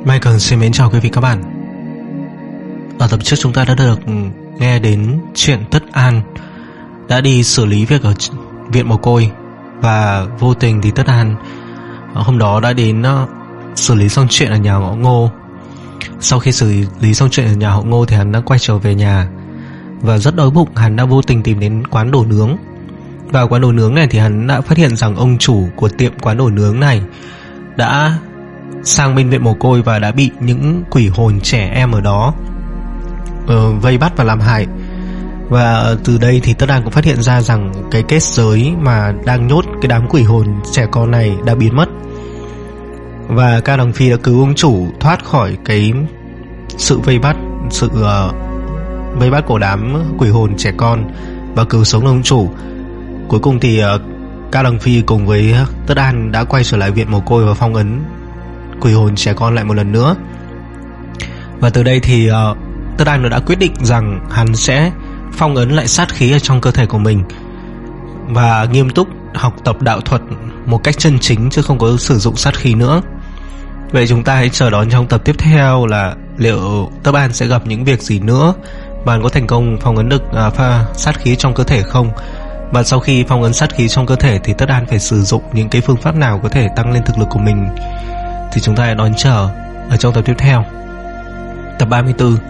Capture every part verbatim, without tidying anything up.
Michael xin mến chào quý vị các bạn. Ở tập trước chúng ta đã được nghe đến chuyện Tất An đã đi xử lý việc ở viện mồ côi, và vô tình thì Tất An hôm đó đã đến xử lý xong chuyện ở nhà họ Ngô. Sau khi xử lý xong chuyện ở nhà họ Ngô thì hắn đã quay trở về nhà, và rất đói bụng. Hắn đã vô tình tìm đến quán đồ nướng. Vào quán đồ nướng này thì hắn đã phát hiện rằng ông chủ của tiệm quán đồ nướng này đã sang bên viện mồ côi và đã bị những quỷ hồn trẻ em ở đó uh, vây bắt và làm hại. Và từ đây thì Tất An cũng phát hiện ra rằng cái kết giới mà đang nhốt cái đám quỷ hồn trẻ con này đã biến mất, và Cao Đằng Phi đã cứu ông chủ thoát khỏi cái sự vây bắt sự uh, vây bắt của đám quỷ hồn trẻ con và cứu sống ông chủ. Cuối cùng thì uh, Cao Đằng Phi cùng với Tất An đã quay trở lại viện mồ côi và phong ấn quỷ hồn trẻ con lại một lần nữa. Và từ đây thì uh, Tất An đã quyết định rằng hắn sẽ phong ấn lại sát khí ở trong cơ thể của mình và nghiêm túc học tập đạo thuật một cách chân chính, chứ không có sử dụng sát khí nữa. Vậy chúng ta hãy chờ đón trong tập tiếp theo là liệu Tất An sẽ gặp những việc gì nữa, và có thành công phong ấn được uh, pha sát khí trong cơ thể không. Và sau khi phong ấn sát khí trong cơ thể thì Tất An phải sử dụng những cái phương pháp nào có thể tăng lên thực lực của mình, thì chúng ta hãy đón chờ ở trong tập tiếp theo, tập ba mươi tư.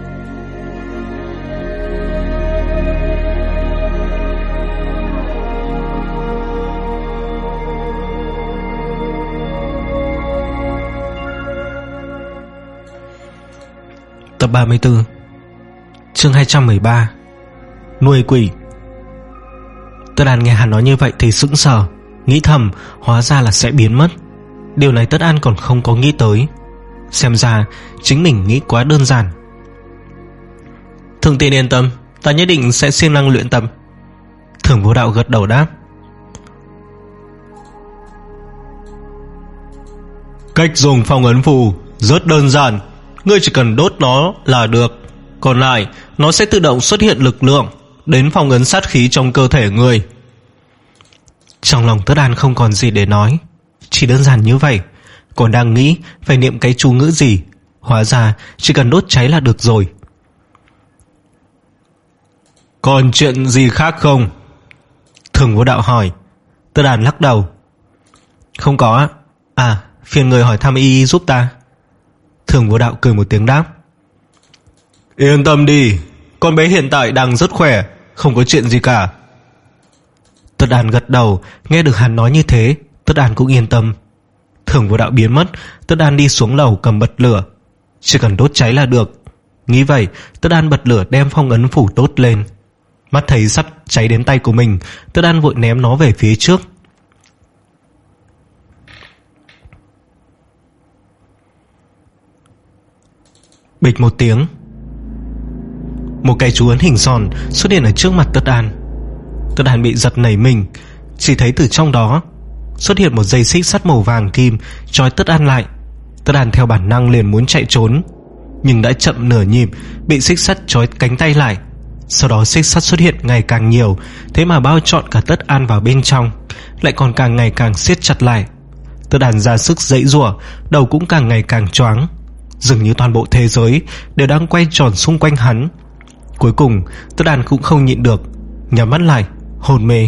Tập ba mươi tư, chương hai trăm mười ba, nuôi quỷ. Tất An nghe hắn nói như vậy thì sững sờ, nghĩ thầm hóa ra là sẽ biến mất. Điều này Tất An còn không có nghĩ tới. Xem ra chính mình nghĩ quá đơn giản. Thượng tiên yên tâm, ta nhất định sẽ siêng năng luyện tập. Thưởng Vô Đạo gật đầu đáp. Cách dùng phong ấn phù rất đơn giản, ngươi chỉ cần đốt nó là được. Còn lại nó sẽ tự động xuất hiện lực lượng đến phong ấn sát khí trong cơ thể ngươi. Trong lòng Tất An không còn gì để nói, chỉ đơn giản như vậy. Còn đang nghĩ phải niệm cái chú ngữ gì, hóa ra chỉ cần đốt cháy là được rồi. Còn chuyện gì khác không? Thường Vô Đạo hỏi. Tất An lắc đầu. Không có. À, phiền người hỏi thăm y y giúp ta. Thường Vô Đạo cười một tiếng đáp. Yên tâm đi, con bé hiện tại đang rất khỏe, không có chuyện gì cả. Tất An gật đầu. Nghe được hắn nói như thế, Tất An cũng yên tâm. Thường Vô Đạo biến mất, Tất An đi xuống lầu cầm bật lửa. Chỉ cần đốt cháy là được. Nghĩ vậy, Tất An bật lửa đem phong ấn phủ đốt lên. Mắt thấy sắp cháy đến tay của mình, Tất An vội ném nó về phía trước. Bịch một tiếng, một cái chú ấn hình tròn xuất hiện ở trước mặt Tất An. Tất An bị giật nảy mình, chỉ thấy từ trong đó xuất hiện một dây xích sắt màu vàng kim trói Tất An lại. Tất An theo bản năng liền muốn chạy trốn, nhưng đã chậm nửa nhịp, bị xích sắt trói cánh tay lại. Sau đó xích sắt xuất hiện ngày càng nhiều, thế mà bao trọn cả Tất An vào bên trong, lại còn càng ngày càng siết chặt lại. Tất An ra sức giãy giụa, đầu cũng càng ngày càng choáng, dường như toàn bộ thế giới đều đang quay tròn xung quanh hắn. Cuối cùng Tất An cũng không nhịn được, nhắm mắt lại hôn mê.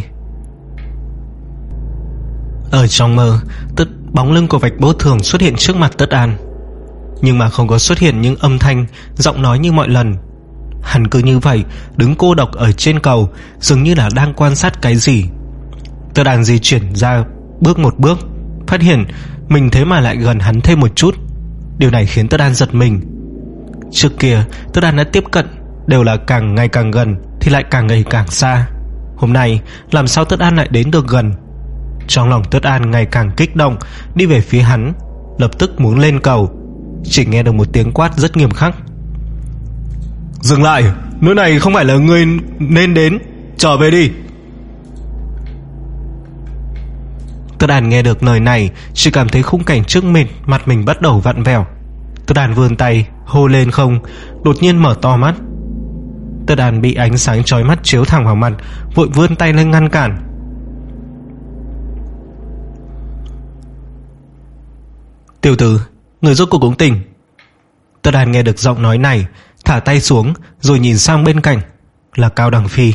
Ở trong mơ, tất bóng lưng của Bạch Vô Thường xuất hiện trước mặt Tất An, nhưng mà không có xuất hiện những âm thanh, giọng nói như mọi lần. Hắn cứ như vậy đứng cô độc ở trên cầu, dường như là đang quan sát cái gì. Tất An di chuyển ra bước một bước, phát hiện mình thế mà lại gần hắn thêm một chút. Điều này khiến Tất An giật mình. Trước kia Tất An đã tiếp cận đều là càng ngày càng gần thì lại càng ngày càng xa. Hôm nay làm sao Tất An lại đến được gần? Trong lòng Tất An ngày càng kích động, đi về phía hắn, lập tức muốn lên cầu. Chỉ nghe được một tiếng quát rất nghiêm khắc. Dừng lại, nơi này không phải là người nên đến, trở về đi. Tất An nghe được lời này, chỉ cảm thấy khung cảnh trước mình, mặt mình bắt đầu vặn vẹo. Tất An vươn tay hô lên không, đột nhiên mở to mắt. Tất An bị ánh sáng chói mắt chiếu thẳng vào mặt, vội vươn tay lên ngăn cản. Tiểu tử, người rốt cuộc cũng tỉnh. Tất An nghe được giọng nói này, thả tay xuống rồi nhìn sang bên cạnh, là Cao Đằng Phi.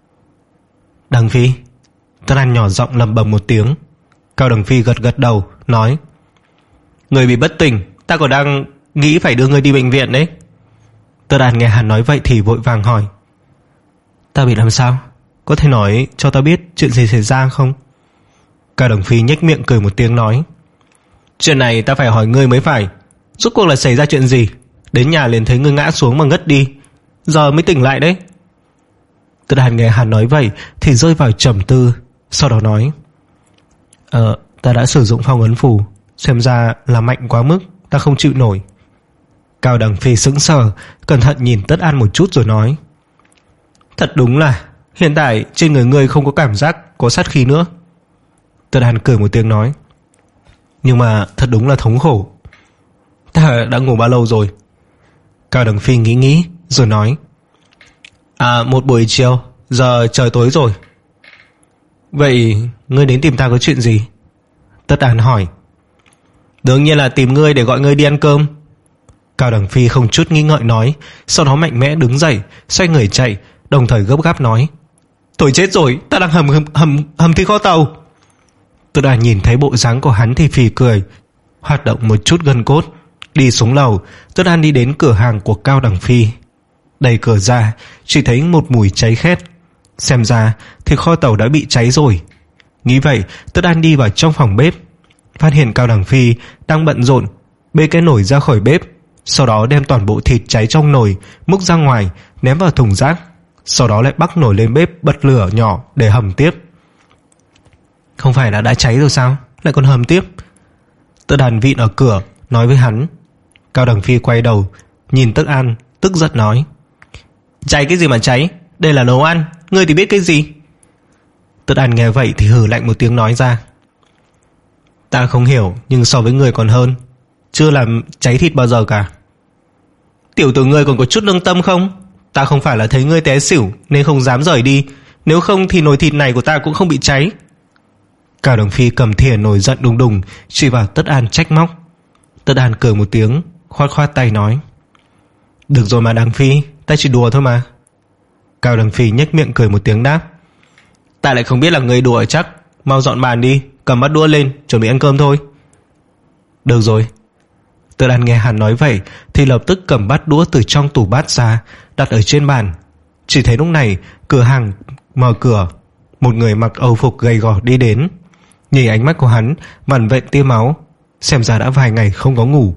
Đằng Phi? Tất An nhỏ giọng lẩm bẩm một tiếng. Cao Đằng Phi gật gật đầu, nói: Người bị bất tỉnh, ta còn đang nghĩ phải đưa người đi bệnh viện đấy. Tất An nghe hắn nói vậy thì vội vàng hỏi: Ta bị làm sao? Có thể nói cho ta biết chuyện gì xảy ra không? Cao Đằng Phi nhếch miệng cười một tiếng nói: Chuyện này ta phải hỏi ngươi mới phải. Rốt cuộc là xảy ra chuyện gì? Đến nhà liền thấy ngươi ngã xuống mà ngất đi, giờ mới tỉnh lại đấy. Tất An nghe hắn nói vậy thì rơi vào trầm tư, sau đó nói: Ờ, ta đã sử dụng phong ấn phù, xem ra là mạnh quá mức, ta không chịu nổi. Cao Đằng Phi sững sờ, cẩn thận nhìn Tất An một chút rồi nói: Thật đúng là hiện tại trên người ngươi không có cảm giác có sát khí nữa. Tất An cười một tiếng nói: Nhưng mà thật đúng là thống khổ. Ta đã ngủ bao lâu rồi? Cao Đằng Phi nghĩ nghĩ rồi nói: À, một buổi chiều, giờ trời tối rồi. Vậy ngươi đến tìm ta có chuyện gì? Tất An hỏi. Đương nhiên là tìm ngươi để gọi ngươi đi ăn cơm. Cao Đằng Phi không chút nghi ngợi nói, sau đó mạnh mẽ đứng dậy, xoay người chạy, đồng thời gấp gáp nói: Thôi chết rồi, ta đang hầm hầm hầm, hầm thịt kho tàu. Tất An nhìn thấy bộ dáng của hắn thì phì cười, hoạt động một chút gân cốt, đi xuống lầu. Tất An đi đến cửa hàng của Cao Đằng Phi, đẩy cửa ra, chỉ thấy một mùi cháy khét. Xem ra thịt kho tàu đã bị cháy rồi. Nghĩ vậy, Tất An đi vào trong phòng bếp, phát hiện Cao Đằng Phi đang bận rộn bê cái nồi ra khỏi bếp, sau đó đem toàn bộ thịt cháy trong nồi múc ra ngoài, ném vào thùng rác, sau đó lại bắc nồi lên bếp, bật lửa nhỏ để hầm tiếp. Không phải là đã cháy rồi sao, lại còn hầm tiếp? Tất An vịn ở cửa nói với hắn. Cao Đằng Phi quay đầu nhìn Tất An, tức giận nói: Cháy cái gì mà cháy, đây là nấu ăn, ngươi thì biết cái gì? Tất An nghe vậy thì hừ lạnh một tiếng nói ra: Ta không hiểu, nhưng so với ngươi còn hơn, chưa làm cháy thịt bao giờ cả. Tiểu tử ngươi còn có chút lương tâm không? Ta không phải là thấy ngươi té xỉu nên không dám rời đi, nếu không thì nồi thịt này của ta cũng không bị cháy. Cao Đằng Phi cầm thìa nổi giận đùng đùng chỉ vào Tất An trách móc. Tất An cười một tiếng, khoát khoát tay nói: Được rồi mà Đằng Phi, ta chỉ đùa thôi mà. Cao Đằng Phi nhếch miệng cười một tiếng đáp: Ta lại không biết là người đùa chắc, mau dọn bàn đi, cầm bát đũa lên, chuẩn bị ăn cơm thôi. Được rồi. Tất An nghe hắn nói vậy thì lập tức cầm bát đũa từ trong tủ bát ra, đặt ở trên bàn. Chỉ thấy lúc này cửa hàng mở cửa, một người mặc âu phục gầy gò đi đến. Nhìn ánh mắt của hắn vằn vện tia máu, xem ra đã vài ngày không có ngủ.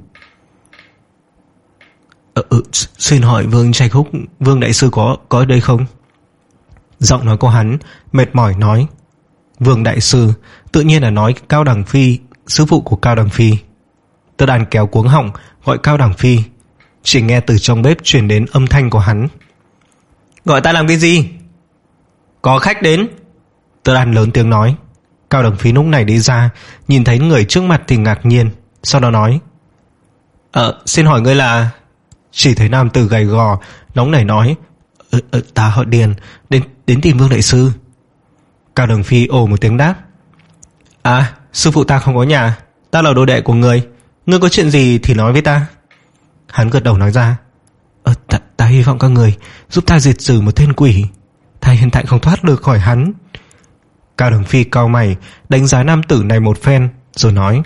Ờ, ừ, xin hỏi Vương Trạch Húc, Vương đại sư có có ở đây không? Giọng nói của hắn mệt mỏi nói. Vương đại sư tự nhiên là nói Cao Đằng Phi, sư phụ của Cao Đằng Phi. Tất An kéo cuống họng gọi Cao Đằng Phi, chỉ nghe từ trong bếp truyền đến âm thanh của hắn: Gọi ta làm cái gì? Có khách đến. Tất An lớn tiếng nói. Cao Đằng Phi lúc này đi ra, nhìn thấy người trước mặt thì ngạc nhiên, sau đó nói: Ờ, xin hỏi ngươi là... Chỉ thấy nam tử gầy gò nóng nảy nói: ờ, ờ, Ta họ Điền, đến, đến tìm Vương đại sư. Cao Đằng Phi ồ một tiếng đáp: À, sư phụ ta không có nhà, ta là đồ đệ của người, ngươi có chuyện gì thì nói với ta. Hắn gật đầu nói ra: Ờ, ta, ta hy vọng các người giúp ta diệt trừ một tên quỷ, ta hiện tại không thoát được khỏi hắn. Cao Đằng Phi cau mày đánh giá nam tử này một phen rồi nói: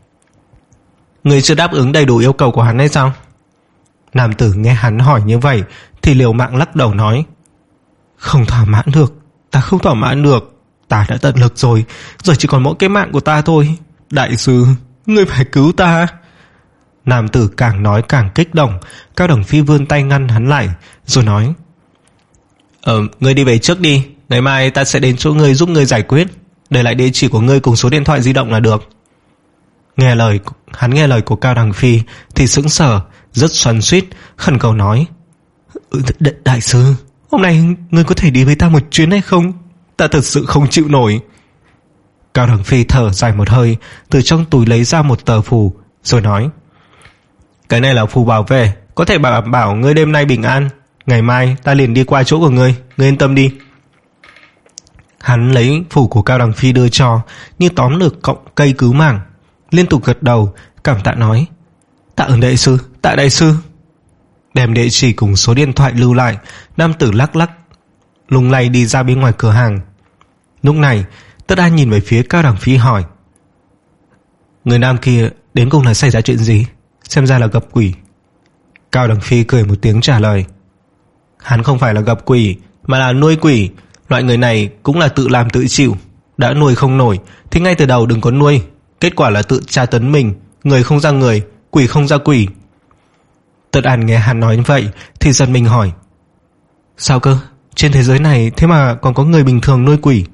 Người chưa đáp ứng đầy đủ yêu cầu của hắn hay sao? Nam tử nghe hắn hỏi như vậy thì liều mạng lắc đầu nói: Không thỏa mãn được, ta không thỏa mãn được, ta đã tận lực rồi, giờ chỉ còn mỗi cái mạng của ta thôi. Đại sư, ngươi phải cứu ta. Nam tử càng nói càng kích động. Cao Đằng Phi vươn tay ngăn hắn lại rồi nói: Ờ, ngươi đi về trước đi, ngày mai ta sẽ đến chỗ ngươi giúp ngươi giải quyết, để lại địa chỉ của ngươi cùng số điện thoại di động là được. Nghe lời hắn nghe lời của Cao Đằng Phi thì sững sờ, rất xoắn xuýt, khẩn cầu nói: D- Đại sư, hôm nay ngươi có thể đi với ta một chuyến hay không? Ta thật sự không chịu nổi. Cao Đằng Phi thở dài một hơi, từ trong túi lấy ra một tờ phù rồi nói: Cái này là phù bảo vệ, có thể bảo bảo ngươi đêm nay bình an, ngày mai ta liền đi qua chỗ của ngươi, ngươi yên tâm đi. Hắn lấy phù của Cao Đằng Phi đưa cho, như tóm được cọng cây cứu mạng, liên tục gật đầu cảm tạ nói: Tạ ơn đại sư, tạ đại sư. Đem địa chỉ cùng số điện thoại lưu lại, nam tử lắc lắc lung lay đi ra bên ngoài cửa hàng. Lúc này Tất An nhìn về phía Cao Đằng Phi hỏi: người nam kia đến cùng là xảy ra chuyện gì? Xem ra là gặp quỷ. Cao Đằng Phi cười một tiếng trả lời: hắn không phải là gặp quỷ, mà là nuôi quỷ. Loại người này cũng là tự làm tự chịu. Đã nuôi không nổi thì ngay từ đầu đừng có nuôi. Kết quả là tự tra tấn mình. Người không ra người, quỷ không ra quỷ. Tất An nghe hắn nói như vậy thì giật mình hỏi: sao cơ? Trên thế giới này thế mà còn có người bình thường nuôi quỷ?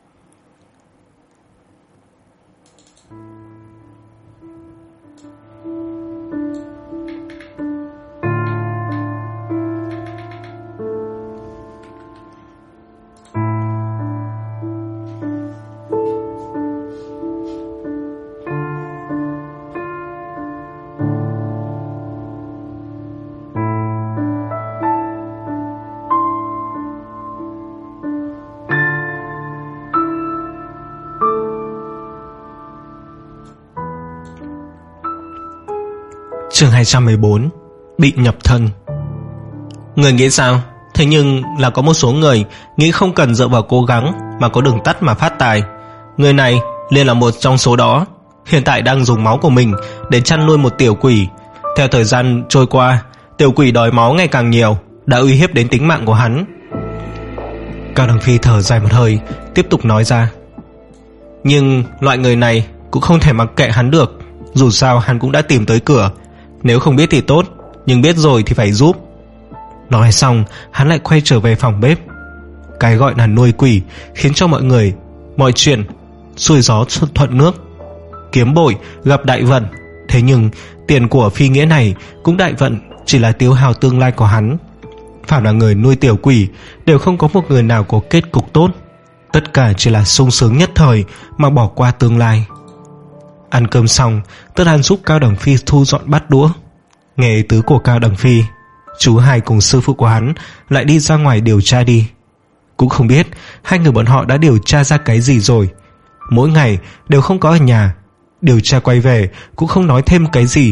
Chương hai trăm mười bốn. Bị nhập thân. Người nghĩ sao? Thế nhưng là có một số người nghĩ không cần dựa vào cố gắng mà có đường tắt mà phát tài. Người này liền là một trong số đó. Hiện tại đang dùng máu của mình để chăn nuôi một tiểu quỷ. Theo thời gian trôi qua, tiểu quỷ đòi máu ngày càng nhiều, đã uy hiếp đến tính mạng của hắn. Cao Đằng Phi thở dài một hơi, tiếp tục nói ra: nhưng loại người này cũng không thể mặc kệ hắn được. Dù sao hắn cũng đã tìm tới cửa. Nếu không biết thì tốt, nhưng biết rồi thì phải giúp. Nói xong hắn lại quay trở về phòng bếp. Cái gọi là nuôi quỷ khiến cho mọi người, mọi chuyện xuôi gió thuận nước. Kiếm bội gặp đại vận. Thế nhưng tiền của phi nghĩa này cũng đại vận chỉ là tiêu hao tương lai của hắn. Phạm là người nuôi tiểu quỷ đều không có một người nào có kết cục tốt. Tất cả chỉ là sung sướng nhất thời mà bỏ qua tương lai. Ăn cơm xong, Tất An giúp Cao Đằng Phi thu dọn bát đũa. Nghe ý tứ của Cao Đằng Phi, chú hai cùng sư phụ của hắn lại đi ra ngoài điều tra đi. Cũng không biết hai người bọn họ đã điều tra ra cái gì rồi. Mỗi ngày đều không có ở nhà. Điều tra quay về cũng không nói thêm cái gì.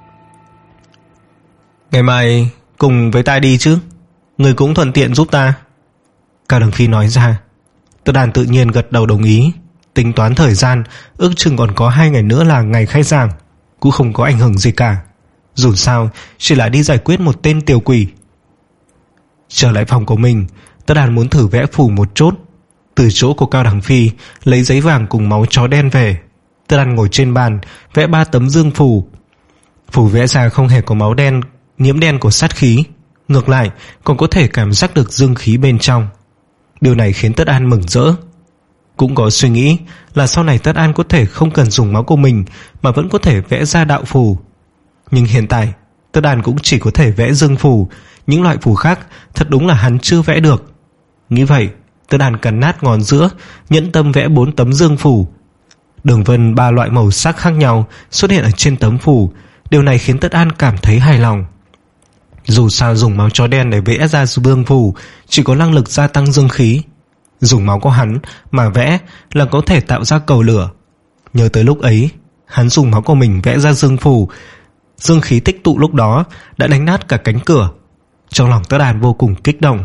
Ngày mai cùng với ta đi chứ? Người cũng thuận tiện giúp ta. Cao Đằng Phi nói ra. Tất An tự nhiên gật đầu đồng ý. Tính toán thời gian, ước chừng còn có hai ngày nữa là ngày khai giảng, cũng không có ảnh hưởng gì cả. Dù sao chỉ là đi giải quyết một tên tiểu quỷ. Trở lại phòng của mình, Tất An muốn thử vẽ phù một chút. Từ chỗ của Cao Đằng Phi lấy giấy vàng cùng máu chó đen về. Tất An ngồi trên bàn vẽ ba tấm dương phù. Phù vẽ ra không hề có máu đen nhiễm đen của sát khí, ngược lại còn có thể cảm giác được dương khí bên trong. Điều này khiến Tất An mừng rỡ. Cũng có suy nghĩ là sau này Tất An có thể không cần dùng máu của mình mà vẫn có thể vẽ ra đạo phù. Nhưng hiện tại Tất An cũng chỉ có thể vẽ dương phù. Những loại phù khác thật đúng là hắn chưa vẽ được. Nghĩ vậy, Tất An cắn nát ngón giữa, nhẫn tâm vẽ bốn tấm dương phù. Đường vân ba loại màu sắc khác nhau xuất hiện ở trên tấm phù. Điều này khiến Tất An cảm thấy hài lòng. Dù sao dùng máu chó đen để vẽ ra dương phù chỉ có năng lực gia tăng dương khí. Dùng máu của hắn mà vẽ là có thể tạo ra cầu lửa. Nhớ tới lúc ấy hắn dùng máu của mình vẽ ra dương phù, dương khí tích tụ lúc đó đã đánh nát cả cánh cửa. Trong lòng Tất An vô cùng kích động.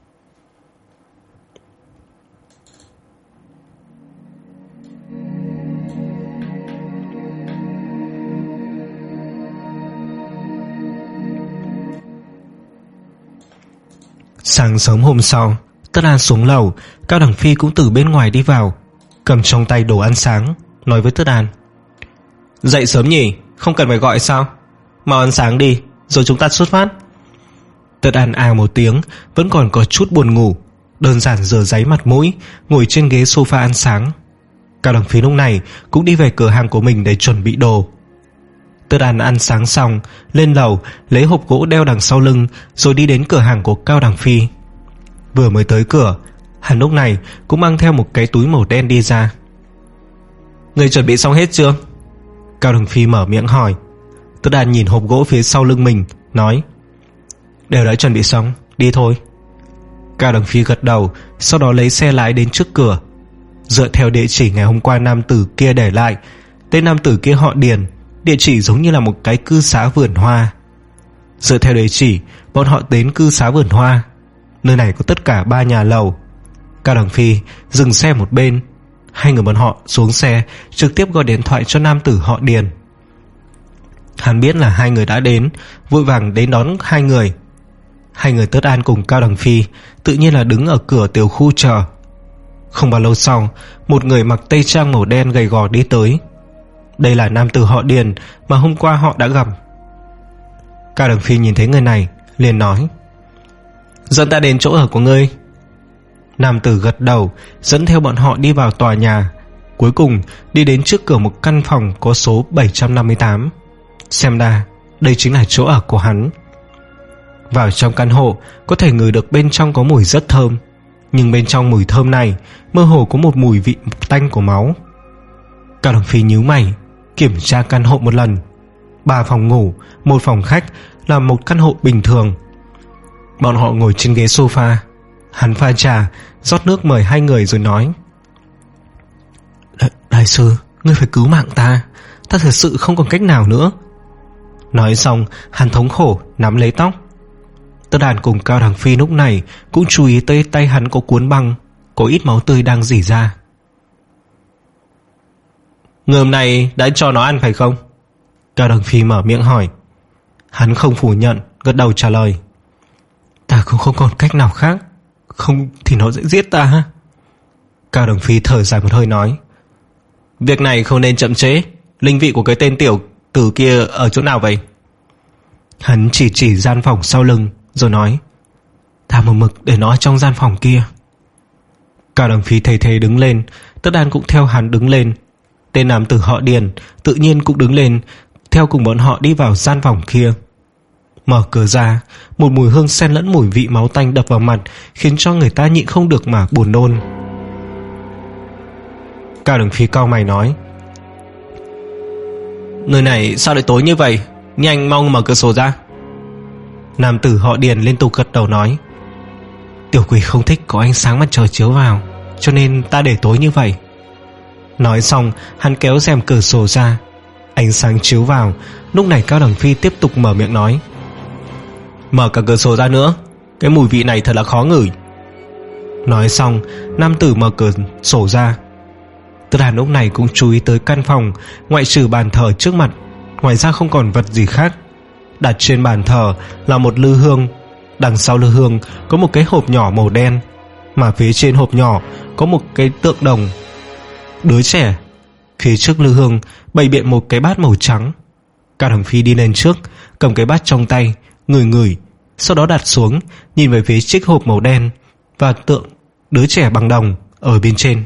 Sáng sớm hôm sau, Tất An xuống lầu. Cao Đằng Phi cũng từ bên ngoài đi vào, cầm trong tay đồ ăn sáng, nói với Tất An: dậy sớm nhỉ, không cần phải gọi sao? Mau ăn sáng đi, rồi chúng ta xuất phát. Tất An à một tiếng, vẫn còn có chút buồn ngủ, đơn giản rửa ráy mặt mũi, ngồi trên ghế sofa ăn sáng. Cao Đằng Phi lúc này cũng đi về cửa hàng của mình để chuẩn bị đồ. Tất An ăn sáng xong, lên lầu lấy hộp gỗ đeo đằng sau lưng, rồi đi đến cửa hàng của Cao Đằng Phi. Vừa mới tới cửa, hắn lúc này cũng mang theo một cái túi màu đen đi ra. Người chuẩn bị xong hết chưa? Cao Đằng Phi mở miệng hỏi. Tất An nhìn hộp gỗ phía sau lưng mình, nói: đều đã chuẩn bị xong, đi thôi. Cao Đằng Phi gật đầu, sau đó lấy xe lái đến trước cửa. Dựa theo địa chỉ ngày hôm qua nam tử kia để lại, tên nam tử kia họ Điền, địa chỉ giống như là một cái cư xá vườn hoa. Dựa theo địa chỉ, bọn họ đến cư xá vườn hoa. Nơi này có tất cả ba nhà lầu. Cao Đằng Phi dừng xe một bên. Hai người bọn họ xuống xe, trực tiếp gọi điện thoại cho nam tử họ Điền. Hắn biết là hai người đã đến, vội vàng đến đón hai người. Hai người Tất An cùng Cao Đằng Phi tự nhiên là đứng ở cửa tiểu khu chờ. Không bao lâu sau, một người mặc tây trang màu đen gầy gò đi tới. Đây là nam tử họ Điền mà hôm qua họ đã gặp. Cao Đằng Phi nhìn thấy người này liền nói: "Dẫn ta đến chỗ ở của ngươi." Nam tử gật đầu, dẫn theo bọn họ đi vào tòa nhà. Cuối cùng đi đến trước cửa một căn phòng có số bảy trăm năm mươi tám. Xem ra đây chính là chỗ ở của hắn. Vào trong căn hộ, có thể ngửi được bên trong có mùi rất thơm. Nhưng bên trong mùi thơm này mơ hồ có một mùi vị tanh của máu. Cao Đằng Phi nhíu mày, kiểm tra căn hộ một lần. Ba phòng ngủ, một phòng khách, là một căn hộ bình thường. Bọn họ ngồi trên ghế sofa. Hắn pha trà, rót nước mời hai người rồi nói: Đại sư, ngươi phải cứu mạng ta. Ta thật sự không còn cách nào nữa. Nói xong, hắn thống khổ nắm lấy tóc. Tất Đàn cùng Cao Đằng Phi lúc này cũng chú ý tới tay hắn có cuốn băng, có ít máu tươi đang rỉ ra. "Người hôm nay đã cho nó ăn phải không?" Cao Đằng Phi mở miệng hỏi. Hắn không phủ nhận, gật đầu trả lời: "Ta cũng không còn cách nào khác. Không thì nó sẽ giết ta." Cao Đằng Phi thở dài một hơi nói: "Việc này không nên chậm trễ. Linh vị của cái tên tiểu tử kia ở chỗ nào vậy?" Hắn chỉ chỉ gian phòng sau lưng rồi nói: "Ta một mực để nó trong gian phòng kia." Cao Đằng Phi thề thề đứng lên. Tất Đan cũng theo hắn đứng lên. Tên nam tử họ Điền tự nhiên cũng đứng lên, theo cùng bọn họ đi vào gian phòng kia. Mở cửa ra, một mùi hương xen lẫn mùi vị máu tanh đập vào mặt, khiến cho người ta nhịn không được mà buồn nôn. Cao Đằng Phi cau mày nói: "Nơi này sao lại tối như vậy? Nhanh mau mở cửa sổ ra." Nam tử họ Điền liên tục gật đầu nói: "Tiểu quỷ không thích có ánh sáng mặt trời chiếu vào, cho nên ta để tối như vậy." Nói xong, hắn kéo rèm cửa sổ ra. Ánh sáng chiếu vào. Lúc này Cao Đằng Phi tiếp tục mở miệng nói: "Mở cả cửa sổ ra nữa. Cái mùi vị này thật là khó ngửi." Nói xong, nam tử mở cửa sổ ra. Tất Hàn lúc này cũng chú ý tới căn phòng, ngoại trừ bàn thờ trước mặt, ngoài ra không còn vật gì khác. Đặt trên bàn thờ là một lư hương. Đằng sau lư hương có một cái hộp nhỏ màu đen, mà phía trên hộp nhỏ có một cái tượng đồng đứa trẻ. Phía trước lư hương bày biện một cái bát màu trắng. Cao Đằng Phi đi lên trước, cầm cái bát trong tay, ngửi ngửi, sau đó đặt xuống, nhìn về phía chiếc hộp màu đen và tượng đứa trẻ bằng đồng ở bên trên.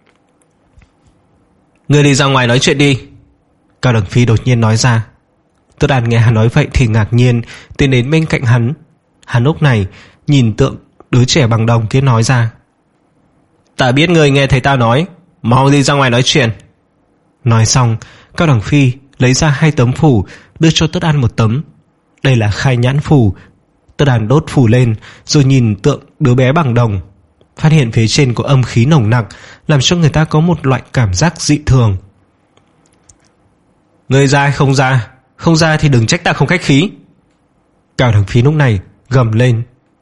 "Ngươi đi ra ngoài nói chuyện đi." Cao Đằng Phi đột nhiên nói ra. Tất Đàn nghe hắn nói vậy thì ngạc nhiên tiến đến bên cạnh hắn. Hắn lúc này nhìn tượng đứa trẻ bằng đồng kia nói ra: "Ta biết ngươi nghe thấy ta nói, mau đi ra ngoài nói chuyện." Nói xong, Cao Đằng Phi lấy ra hai tấm phù, đưa cho Tất Đàn một tấm. Đây là khai nhãn phù. Tất Đàn đốt phù lên rồi nhìn tượng đứa bé bằng đồng, phát hiện phía trên có âm khí nồng nặc, làm cho người ta có một loại cảm giác dị thường. "Ngươi ra hay không ra? Không ra thì đừng trách ta không khách khí." Cao Đằng Phi lúc này gầm lên.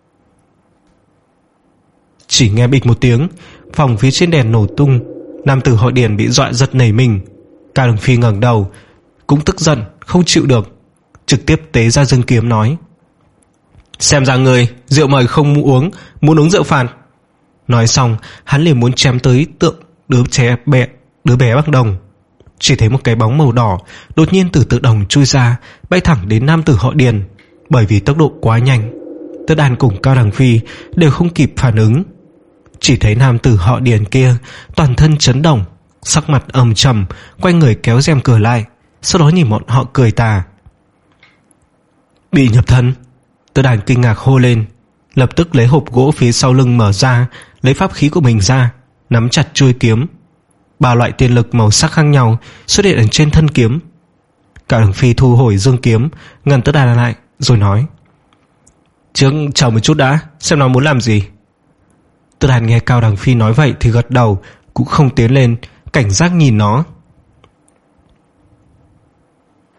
Chỉ nghe bịch một tiếng, phòng phía trên đèn nổ tung. Nam tử họ Điền bị dọa giật nảy mình. Cao Đằng Phi ngẩng đầu, cũng tức giận không chịu được, trực tiếp tế ra dương kiếm nói: "Xem ra người rượu mời không muốn uống, muốn uống rượu phạt." Nói xong, hắn liền muốn chém tới tượng đứa trẻ bé đứa bé bằng đồng. Chỉ thấy một cái bóng màu đỏ đột nhiên từ tượng đồng chui ra, bay thẳng đến nam tử họ Điền. Bởi vì tốc độ quá nhanh, Tất Đàn cùng Cao Đằng Phi đều không kịp phản ứng. Chỉ thấy nam tử họ Điền kia toàn thân chấn động, sắc mặt âm trầm, quay người kéo rèm cửa lại, sau đó nhìn bọn họ cười tà. "Bị nhập thân!" Tất Đàn kinh ngạc hô lên, lập tức lấy hộp gỗ phía sau lưng mở ra, lấy pháp khí của mình ra, nắm chặt chuôi kiếm. Ba loại tiên lực màu sắc khác nhau xuất hiện ở trên thân kiếm. Cao Đằng Phi thu hồi dương kiếm, ngăn Tất Đàn lại rồi nói: "Trước chờ một chút đã, xem nó muốn làm gì." Tất Đàn nghe Cao Đằng Phi nói vậy thì gật đầu, cũng không tiến lên, cảnh giác nhìn nó.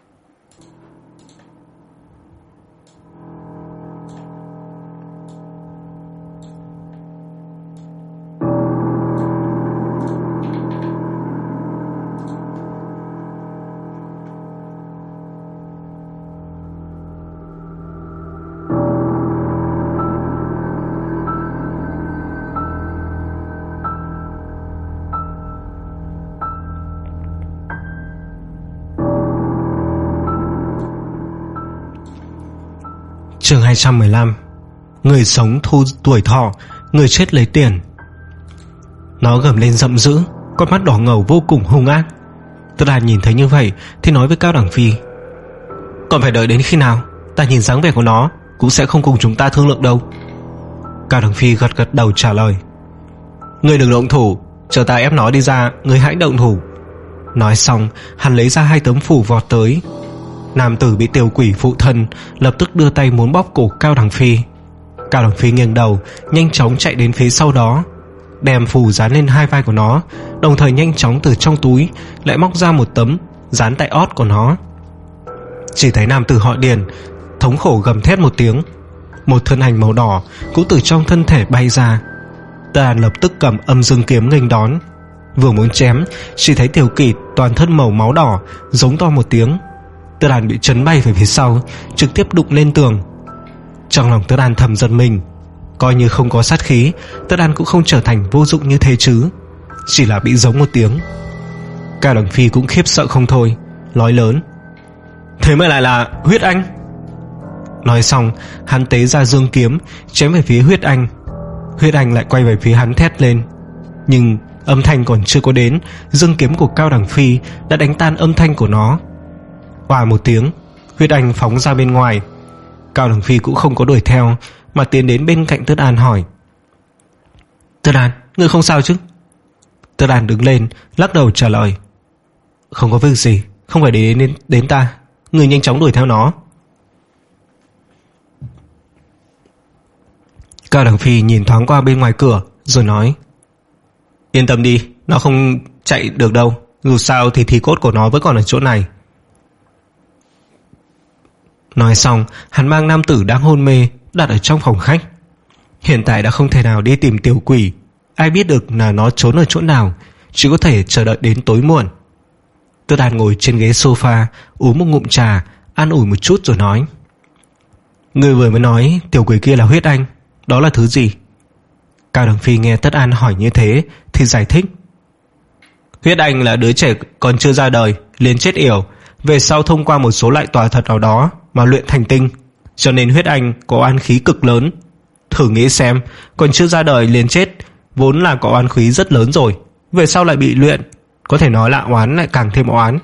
Chương hai trăm mười lăm. Người sống thu tuổi thọ, người chết lấy tiền. Nó gầm lên giận dữ, con mắt đỏ ngầu vô cùng hung ác. Tất Đàn nhìn thấy như vậy thì nói với Cao Đằng Phi: còn phải đợi đến khi nào? Ta nhìn dáng vẻ của nó cũng sẽ không cùng chúng ta thương lượng đâu. Cao Đằng Phi gật gật đầu trả lời: ngươi đừng động thủ, chờ ta ép nó đi ra, ngươi hãy động thủ. Nói xong hắn lấy ra hai tấm phủ vọt tới. Nam tử bị tiểu quỷ phụ thân lập tức đưa tay muốn bóp cổ Cao Đằng Phi. Cao Đằng Phi nghiêng đầu, nhanh chóng chạy đến phía sau đó, đem phù dán lên hai vai của nó, đồng thời nhanh chóng từ trong túi lại móc ra một tấm dán tại ót của nó. Chỉ thấy nam tử họ Điền thống khổ gầm thét một tiếng, một thân ảnh màu đỏ cũng từ trong thân thể bay ra. Ta lập tức cầm âm dương kiếm nghênh đón, vừa muốn chém, chỉ thấy tiểu kỳ toàn thân màu máu đỏ giống to một tiếng. Tơ Đàn bị chấn bay về phía sau, trực tiếp đụng lên tường. Trong lòng Tơ Đàn thầm giật mình, coi như không có sát khí, Tơ Đàn cũng không trở thành vô dụng như thế chứ, chỉ là bị giống một tiếng. Cao Đằng Phi cũng khiếp sợ không thôi, nói lớn: thế mới lại là Huyết Anh. Nói xong hắn tế ra dương kiếm chém về phía Huyết Anh. Huyết Anh lại quay về phía hắn thét lên, nhưng âm thanh còn chưa có đến, dương kiếm của Cao Đằng Phi đã đánh tan âm thanh của nó. Oà một tiếng, Huyết Anh phóng ra bên ngoài. Cao Đằng Phi cũng không có đuổi theo, mà tiến đến bên cạnh Tất An hỏi: Tất An, ngươi không sao chứ? Tất An đứng lên lắc đầu trả lời: không có việc gì, không phải để đến, đến ta. Ngươi nhanh chóng đuổi theo nó. Cao Đằng Phi nhìn thoáng qua bên ngoài cửa rồi nói: yên tâm đi, nó không chạy được đâu, dù sao thì thi cốt của nó vẫn còn ở chỗ này. Nói xong hắn mang nam tử đang hôn mê đặt ở trong phòng khách. Hiện tại đã không thể nào đi tìm tiểu quỷ, ai biết được là nó trốn ở chỗ nào, chỉ có thể chờ đợi đến tối muộn. Tôi đang ngồi trên ghế sofa uống một ngụm trà, an ủi một chút rồi nói: ngươi vừa mới nói tiểu quỷ kia là Huyết Anh, đó là thứ gì? Cao Đằng Phi nghe Tất An hỏi như thế thì giải thích: Huyết Anh là đứa trẻ còn chưa ra đời liền chết yểu, về sau thông qua một số loại tòa thật nào đó mà luyện thành tinh, cho nên Huyết Anh có oán khí cực lớn. Thử nghĩ xem, còn chưa ra đời liền chết vốn là có oán khí rất lớn rồi, về sau lại bị luyện, có thể nói là oán lại càng thêm oán.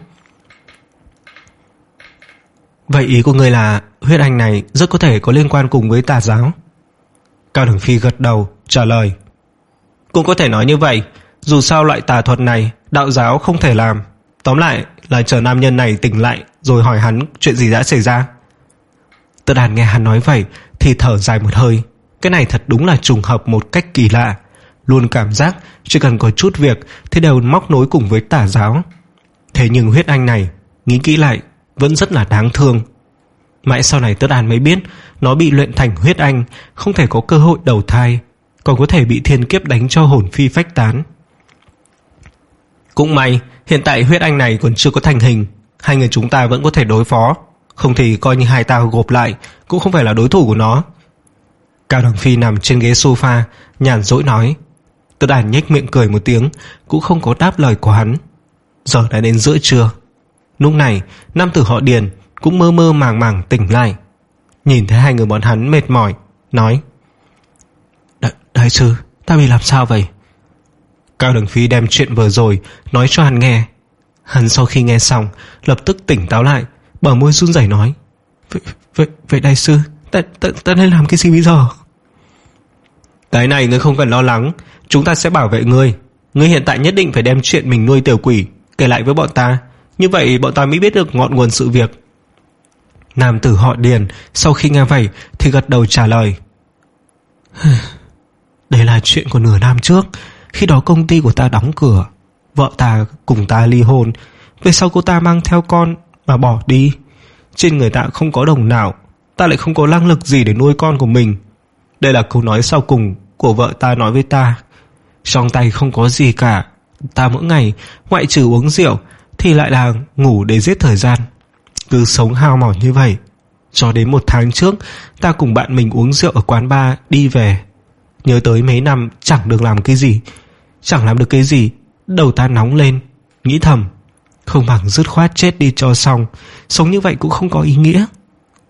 Vậy ý của ngươi là Huyết Anh này rất có thể có liên quan cùng với tà giáo? Cao Đằng Phi gật đầu trả lời: cũng có thể nói như vậy, dù sao loại tà thuật này đạo giáo không thể làm. Tóm lại là chờ nam nhân này tỉnh lại rồi hỏi hắn chuyện gì đã xảy ra. Tất Đàn nghe hắn nói vậy thì thở dài một hơi. Cái này thật đúng là trùng hợp một cách kỳ lạ, luôn cảm giác chỉ cần có chút việc thì đều móc nối cùng với tà giáo. Thế nhưng Huyết Anh này nghĩ kỹ lại vẫn rất là đáng thương. Mãi sau này Tất Đàn mới biết nó bị luyện thành Huyết Anh không thể có cơ hội đầu thai, còn có thể bị thiên kiếp đánh cho hồn phi phách tán. Cũng may hiện tại Huyết Anh này còn chưa có thành hình, hai người chúng ta vẫn có thể đối phó, không thì coi như hai ta gộp lại cũng không phải là đối thủ của nó. Cao Đằng Phi nằm trên ghế sofa nhàn rỗi nói. Tất Đàn nhếch miệng cười một tiếng, cũng không có đáp lời của hắn. Giờ đã đến giữa trưa. Lúc này nam tử họ Điền cũng mơ mơ màng màng tỉnh lại, nhìn thấy hai người bọn hắn mệt mỏi, nói: Đại, đại sư, ta bị làm sao vậy? Cao Đằng Phi đem chuyện vừa rồi nói cho hắn nghe. Hắn sau khi nghe xong lập tức tỉnh táo lại, bờ môi run rẩy nói: Vậy, vậy, vậy đại sư, ta, ta, ta nên làm cái gì bây giờ? Cái này ngươi không cần lo lắng, chúng ta sẽ bảo vệ ngươi. Ngươi hiện tại nhất định phải đem chuyện mình nuôi tiểu quỷ kể lại với bọn ta, như vậy bọn ta mới biết được ngọn nguồn sự việc. Nam tử họ Điền sau khi nghe vậy thì gật đầu trả lời: Đây là chuyện của nửa năm trước. Khi đó công ty của ta đóng cửa, vợ ta cùng ta ly hôn, về sau cô ta mang theo con mà bỏ đi. Trên người ta không có đồng nào, ta lại không có năng lực gì để nuôi con của mình. Đây là câu nói sau cùng của vợ ta nói với ta. Trong tay không có gì cả, ta mỗi ngày ngoại trừ uống rượu thì lại là ngủ để giết thời gian, cứ sống hao mòn như vậy. Cho đến một tháng trước, ta cùng bạn mình uống rượu ở quán bar đi về, nhớ tới mấy năm chẳng được làm cái gì, chẳng làm được cái gì, đầu ta nóng lên, nghĩ thầm không bằng dứt khoát chết đi cho xong, sống như vậy cũng không có ý nghĩa.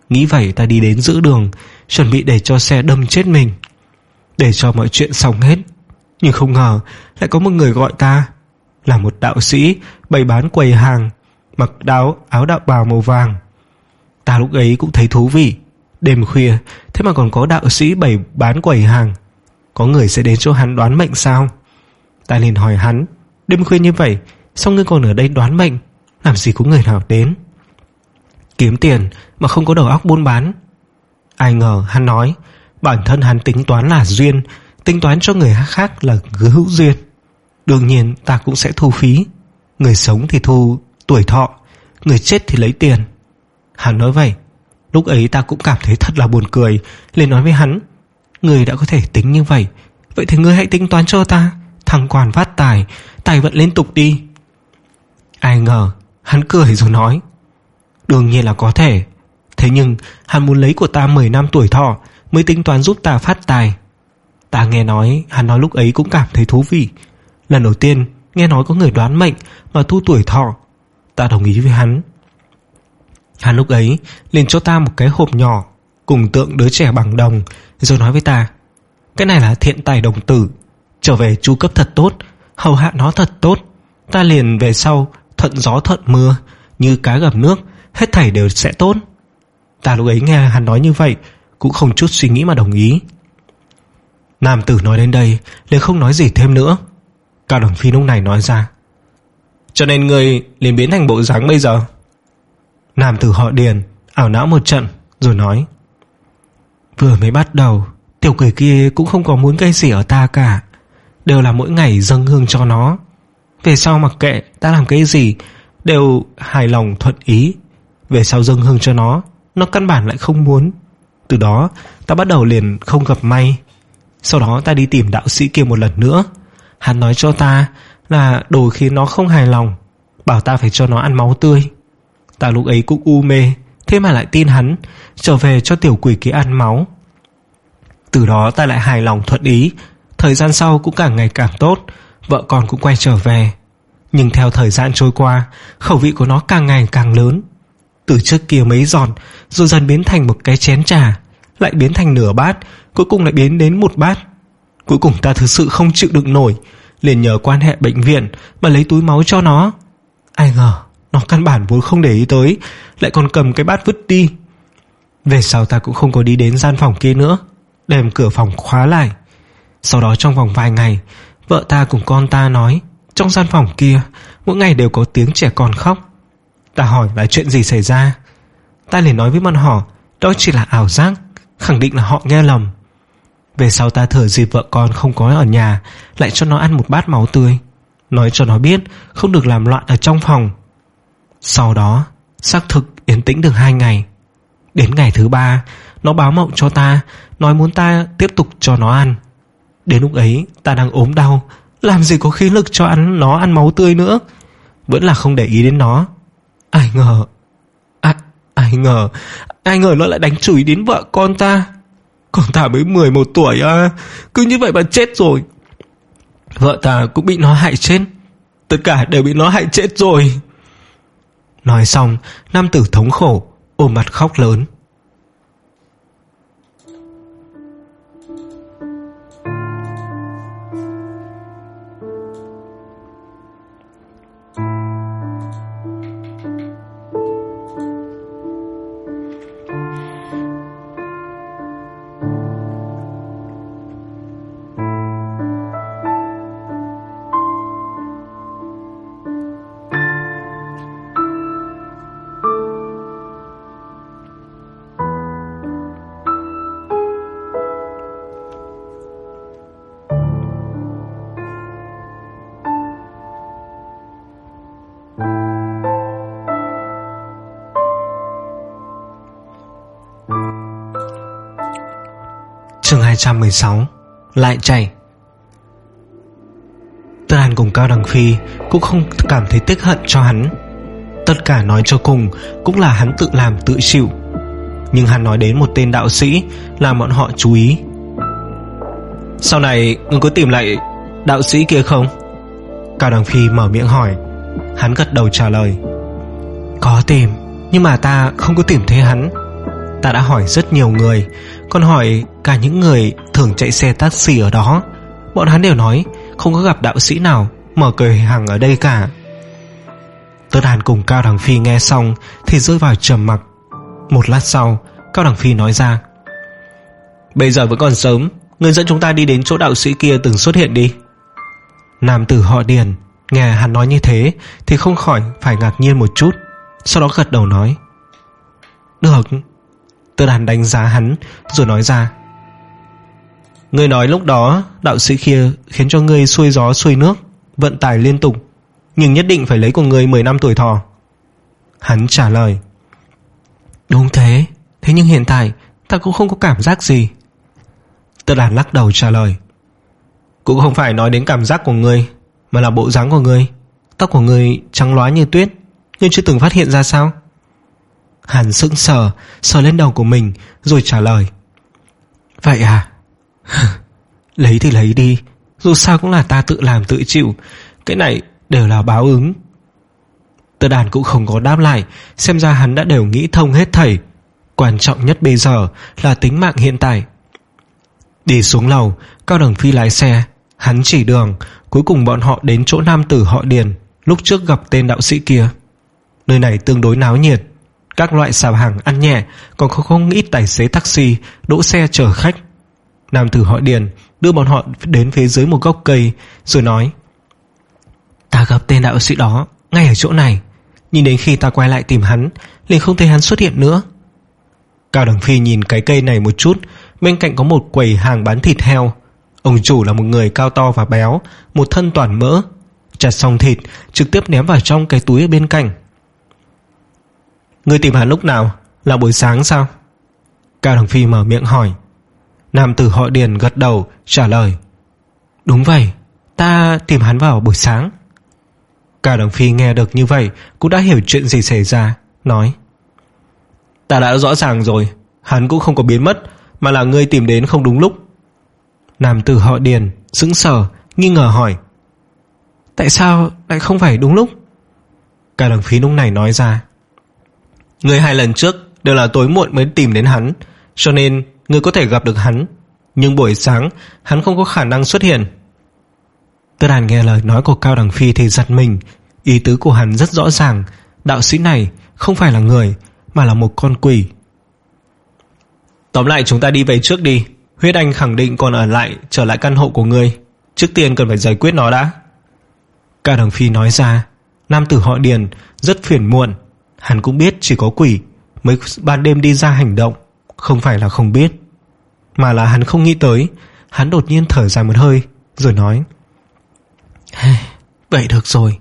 Nghĩ vậy ta đi đến giữa đường, chuẩn bị để cho xe đâm chết mình, để cho mọi chuyện xong hết. Nhưng không ngờ lại có một người gọi ta, là một đạo sĩ bày bán quầy hàng, mặc áo, áo đạo bào màu vàng. Ta lúc ấy cũng thấy thú vị. Đêm khuya thế mà còn có đạo sĩ bày bán quầy hàng, có người sẽ đến chỗ hắn đoán mệnh sao? Ta liền hỏi hắn, đêm khuya như vậy sao ngươi còn ở đây đoán mệnh? Làm gì có người nào đến? Kiếm tiền mà không có đầu óc buôn bán. Ai ngờ hắn nói bản thân hắn tính toán là duyên, tính toán cho người khác là hữu duyên. Đương nhiên ta cũng sẽ thu phí. Người sống thì thu tuổi thọ, người chết thì lấy tiền. Hắn nói vậy. Lúc ấy ta cũng cảm thấy thật là buồn cười, liền nói với hắn, người đã có thể tính như vậy, vậy thì ngươi hãy tính toán cho ta, thăng quan phát tài, tài vận liên tục đi. Ai ngờ hắn cười rồi nói, đương nhiên là có thể, thế nhưng hắn muốn lấy của ta mười năm tuổi thọ mới tính toán giúp ta phát tài. Ta nghe nói hắn nói lúc ấy cũng cảm thấy thú vị. Lần đầu tiên nghe nói có người đoán mệnh mà thu tuổi thọ. Ta đồng ý với hắn. Hắn lúc ấy liền cho ta một cái hộp nhỏ cùng tượng đứa trẻ bằng đồng, rồi nói với ta, cái này là thiện tài đồng tử, trở về chu cấp thật tốt, hầu hạ nó thật tốt. Ta liền về sau thuận gió thuận mưa, như cá gặp nước, hết thảy đều sẽ tốt. Ta lúc ấy nghe hắn nói như vậy cũng không chút suy nghĩ mà đồng ý. Nam tử nói đến đây liền không nói gì thêm nữa. Cao Đằng Phi lúc này nói ra, cho nên người liền biến thành bộ dáng bây giờ. Nam tử họ Điền ảo não một trận rồi nói, vừa mới bắt đầu tiểu quỷ kia cũng không có muốn cái gì ở ta cả, đều là mỗi ngày dâng hương cho nó. Về sau mặc kệ ta làm cái gì đều hài lòng thuận ý. Về sau dâng hương cho nó, nó căn bản lại không muốn. Từ đó ta bắt đầu liền không gặp may. Sau đó ta đi tìm đạo sĩ kia một lần nữa. Hắn nói cho ta là đồ khiến nó không hài lòng, bảo ta phải cho nó ăn máu tươi. Ta lúc ấy cũng u mê, thế mà lại tin hắn, trở về cho tiểu quỷ kia ăn máu. Từ đó ta lại hài lòng thuận ý. Thời gian sau cũng càng ngày càng tốt, vợ con cũng quay trở về. Nhưng theo thời gian trôi qua, khẩu vị của nó càng ngày càng lớn. Từ trước kia mấy giòn, rồi dần biến thành một cái chén trà, lại biến thành nửa bát, cuối cùng lại biến đến một bát. Cuối cùng ta thực sự không chịu đựng nổi, liền nhờ quan hệ bệnh viện mà lấy túi máu cho nó. Ai ngờ nó căn bản vốn không để ý tới, lại còn cầm cái bát vứt đi. Về sau ta cũng không có đi đến gian phòng kia nữa, đem cửa phòng khóa lại. Sau đó trong vòng vài ngày, vợ ta cùng con ta nói trong gian phòng kia mỗi ngày đều có tiếng trẻ con khóc. Ta hỏi là chuyện gì xảy ra. Ta liền nói với bọn họ đó chỉ là ảo giác, khẳng định là họ nghe lầm. Về sau ta thừa dịp vợ con không có ở nhà, lại cho nó ăn một bát máu tươi, nói cho nó biết không được làm loạn ở trong phòng. Sau đó xác thực yên tĩnh được hai ngày. Đến ngày thứ ba, nó báo mộng cho ta, nói muốn ta tiếp tục cho nó ăn. Đến lúc ấy ta đang ốm đau, làm gì có khí lực cho ăn nó ăn máu tươi nữa. Vẫn là không để ý đến nó. Ai ngờ à, Ai ngờ Ai ngờ nó lại đánh chửi đến vợ con ta. Con ta mới mười một tuổi à, cứ như vậy mà chết rồi. Vợ ta cũng bị nó hại chết. Tất cả đều bị nó hại chết rồi. Nói xong, nam tử thống khổ ôm mặt khóc lớn. Chương hai trăm mười sáu. Lại chạy. Tư Hàn cùng Cao Đằng Phi cũng không cảm thấy tiếc hận cho hắn. Tất cả nói cho cùng cũng là hắn tự làm tự chịu. Nhưng hắn nói đến một tên đạo sĩ làm bọn họ chú ý. Sau này ngươi có tìm lại đạo sĩ kia không? Cao Đằng Phi mở miệng hỏi. Hắn gật đầu trả lời, có tìm, nhưng mà ta không có tìm thấy hắn. Ta đã hỏi rất nhiều người, còn hỏi cả những người thường chạy xe taxi ở đó. Bọn hắn đều nói không có gặp đạo sĩ nào mở cửa hàng ở đây cả. Tất Hàn cùng Cao Đằng Phi nghe xong thì rơi vào trầm mặc. Một lát sau, Cao Đằng Phi nói ra: Bây giờ vẫn còn sớm, người dẫn chúng ta đi đến chỗ đạo sĩ kia từng xuất hiện đi. Nam tử họ Điền nghe hắn nói như thế thì không khỏi phải ngạc nhiên một chút, sau đó gật đầu nói: Được. Tất Hàn đánh giá hắn rồi nói ra: Ngươi nói lúc đó đạo sĩ kia khiến cho ngươi xuôi gió xuôi nước, vận tài liên tục, nhưng nhất định phải lấy của ngươi mười năm tuổi thọ. Hắn trả lời: Đúng thế, thế nhưng hiện tại ta cũng không có cảm giác gì. Tất Hàn lắc đầu trả lời: Cũng không phải nói đến cảm giác của ngươi, mà là bộ dáng của ngươi. Tóc của ngươi trắng lóa như tuyết, nhưng chưa từng phát hiện ra sao? Hắn sững sờ, sờ lên đầu của mình rồi trả lời: Vậy à? Lấy thì lấy đi, dù sao cũng là ta tự làm tự chịu, cái này đều là báo ứng. Tất Đàn cũng không có đáp lại, xem ra hắn đã đều nghĩ thông hết thảy. Quan trọng nhất bây giờ là tính mạng hiện tại. Đi xuống lầu, Cao Đằng Phi lái xe, hắn chỉ đường. Cuối cùng bọn họ đến chỗ nam tử họ Điền lúc trước gặp tên đạo sĩ kia. Nơi này tương đối náo nhiệt, các loại sạp hàng ăn nhẹ, còn có không ít tài xế taxi đỗ xe chở khách. Nam tử họ Điền đưa bọn họ đến phía dưới một gốc cây rồi nói: Ta gặp tên đạo sĩ đó ngay ở chỗ này, nhưng đến khi ta quay lại tìm hắn liền không thấy hắn xuất hiện nữa. Cao Đằng Phi nhìn cái cây này một chút. Bên cạnh có một quầy hàng bán thịt heo. Ông chủ là một người cao to và béo, một thân toàn mỡ. Chặt xong thịt trực tiếp ném vào trong cái túi ở bên cạnh. Ngươi tìm hắn lúc nào? Là buổi sáng sao? Cao Đằng Phi mở miệng hỏi. Nam tử họ Điền gật đầu trả lời: Đúng vậy, ta tìm hắn vào buổi sáng. Cao Đằng Phi nghe được như vậy cũng đã hiểu chuyện gì xảy ra, nói: Ta đã rõ ràng rồi, hắn cũng không có biến mất, mà là ngươi tìm đến không đúng lúc. Nam tử họ Điền sững sờ nghi ngờ hỏi: Tại sao lại không phải đúng lúc? Cao Đằng Phi lúc này nói ra: Ngươi hai lần trước đều là tối muộn mới tìm đến hắn, cho nên ngươi có thể gặp được hắn, nhưng buổi sáng hắn không có khả năng xuất hiện. Tất Hàn nghe lời nói của Cao Đằng Phi thì giật mình. Ý tứ của hắn rất rõ ràng, đạo sĩ này không phải là người mà là một con quỷ. Tóm lại chúng ta đi về trước đi, Huyết Anh khẳng định còn ở lại trở lại căn hộ của ngươi, trước tiên cần phải giải quyết nó đã. Cao Đằng Phi nói ra. Nam tử họ Điền rất phiền muộn. Hắn cũng biết chỉ có quỷ mới ban đêm đi ra hành động, không phải là không biết, mà là hắn không nghĩ tới. Hắn đột nhiên thở dài một hơi rồi nói: Vậy được rồi.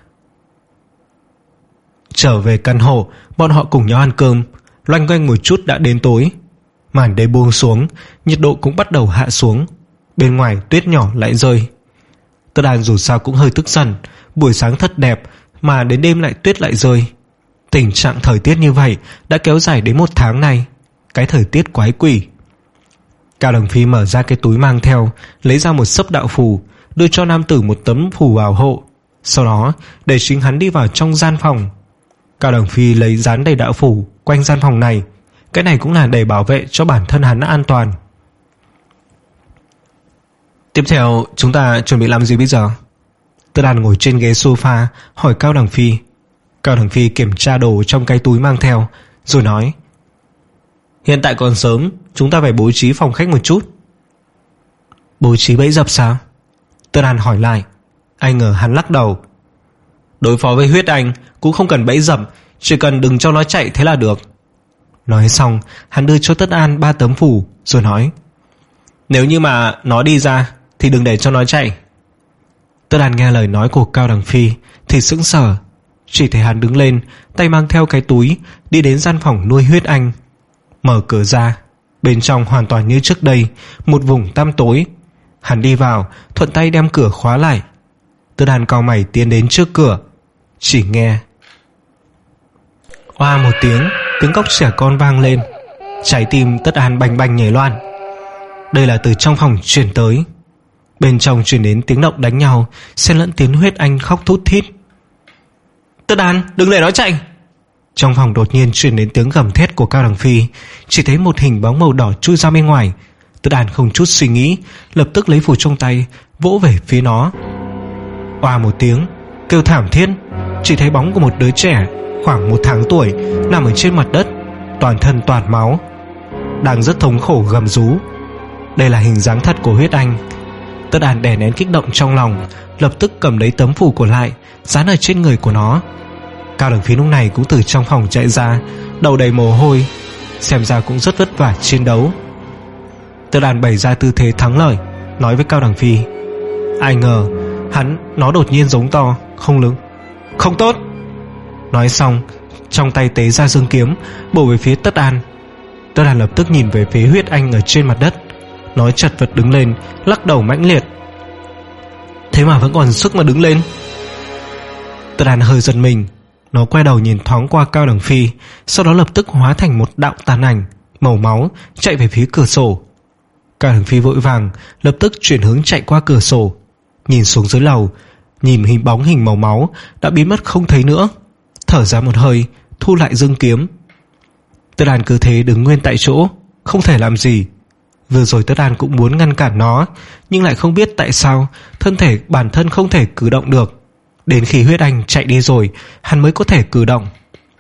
Trở về căn hộ, bọn họ cùng nhau ăn cơm. Loanh quanh một chút đã đến tối. Màn đêm buông xuống, nhiệt độ cũng bắt đầu hạ xuống. Bên ngoài tuyết nhỏ lại rơi. Tất Đàn dù sao cũng hơi tức giận. Buổi sáng thật đẹp mà đến đêm lại tuyết lại rơi. Tình trạng thời tiết như vậy đã kéo dài đến một tháng nay. Cái thời tiết quái quỷ. Cao Đằng Phi mở ra cái túi mang theo, lấy ra một xấp đạo phù, đưa cho nam tử một tấm phù bảo hộ. Sau đó để chính hắn đi vào trong gian phòng. Cao Đằng Phi lấy dán đầy đạo phù quanh gian phòng này. Cái này cũng là để bảo vệ cho bản thân hắn an toàn. Tiếp theo chúng ta chuẩn bị làm gì bây giờ? Tất Đàn ngồi trên ghế sofa hỏi Cao Đằng Phi. Cao Đằng Phi kiểm tra đồ trong cái túi mang theo rồi nói: Hiện tại còn sớm, chúng ta phải bố trí phòng khách một chút. Bố trí bẫy dập sao? Tất Đàn hỏi lại. Ai ngờ hắn lắc đầu: Đối phó với Huyết Anh cũng không cần bẫy dập, chỉ cần đừng cho nó chạy thế là được. Nói xong hắn đưa cho Tất An ba tấm phù rồi nói: Nếu như mà nó đi ra thì đừng để cho nó chạy. Tất An nghe lời nói của Cao Đằng Phi thì sững sờ. Chỉ thấy hắn đứng lên, tay mang theo cái túi, đi đến gian phòng nuôi Huyết Anh. Mở cửa ra, bên trong hoàn toàn như trước đây, một vùng tăm tối. Hắn đi vào, thuận tay đem cửa khóa lại. Tất An cau mày tiến đến trước cửa. Chỉ nghe oa một tiếng, tiếng khóc trẻ con vang lên. Trái tim Tất An bành bành nhảy loạn. Đây là từ trong phòng truyền tới. Bên trong truyền đến tiếng động đánh nhau, xen lẫn tiếng Huyết Anh khóc thút thít. Tất An, đừng để nó chạy. Trong phòng đột nhiên truyền đến tiếng gầm thét của Cao Đằng Phi. Chỉ thấy một hình bóng màu đỏ chui ra bên ngoài. Tất Đàn không chút suy nghĩ, lập tức lấy phù trong tay vỗ về phía nó. Oa một tiếng, kêu thảm thiết. Chỉ thấy bóng của một đứa trẻ khoảng một tháng tuổi nằm ở trên mặt đất, toàn thân toàn máu, đang rất thống khổ gầm rú. Đây là hình dáng thật của Huyết Anh. Tất Đàn đè nén kích động trong lòng, lập tức cầm lấy tấm phù của lại dán ở trên người của nó. Cao Đằng Phi lúc này cũng từ trong phòng chạy ra, đầu đầy mồ hôi, xem ra cũng rất vất vả chiến đấu. Tất Đàn bày ra tư thế thắng lợi, nói với Cao Đằng Phi. Ai ngờ hắn nó đột nhiên giống to, không lưng, không tốt. Nói xong, trong tay tế ra dương kiếm bổ về phía Tất Đàn. Tất Đàn lập tức nhìn về phía Huyết Anh ở trên mặt đất, nó chật vật đứng lên, lắc đầu mãnh liệt. Thế mà vẫn còn sức mà đứng lên. Tất Đàn hơi giật mình, nó quay đầu nhìn thoáng qua Cao Đằng Phi, sau đó lập tức hóa thành một đạo tàn ảnh màu máu chạy về phía cửa sổ. Cao Đằng Phi vội vàng lập tức chuyển hướng chạy qua cửa sổ, nhìn xuống dưới lầu, nhìn hình bóng hình màu máu đã biến mất không thấy nữa, thở ra một hơi, thu lại dương kiếm. Tất Đàn cứ thế đứng nguyên tại chỗ, không thể làm gì. Vừa rồi Tất Đàn cũng muốn ngăn cản nó, nhưng lại không biết tại sao thân thể bản thân không thể cử động được. Đến khi Huyết Anh chạy đi rồi, hắn mới có thể cử động.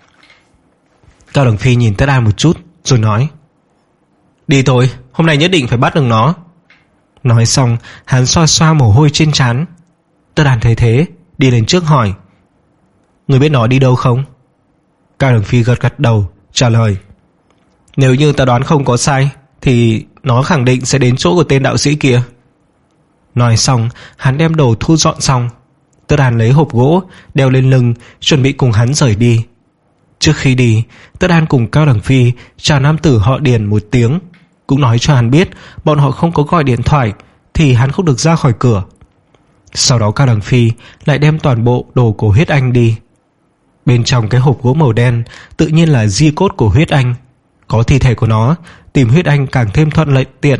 Cao Đằng Phi nhìn Tất Đàn một chút rồi nói, đi thôi, hôm nay nhất định phải bắt được nó. Nói xong, hắn xoa xoa mồ hôi trên trán. Tất Đàn thấy thế, đi lên trước hỏi, người biết nó đi đâu không? Cao Đằng Phi gật gật đầu trả lời, nếu như ta đoán không có sai thì nó khẳng định sẽ đến chỗ của tên đạo sĩ kia. Nói xong, hắn đem đồ thu dọn xong. Tất Đàn lấy hộp gỗ đeo lên lưng, chuẩn bị cùng hắn rời đi. Trước khi đi, Tất Đàn cùng Cao Đằng Phi chào nam tử họ Điền một tiếng, cũng nói cho hắn biết bọn họ không có gọi điện thoại thì hắn không được ra khỏi cửa. Sau đó Cao Đằng Phi lại đem toàn bộ đồ của Huyết Anh đi. Bên trong cái hộp gỗ màu đen tự nhiên là di cốt của Huyết Anh. Có thi thể của nó, tìm Huyết Anh càng thêm thuận lợi tiện.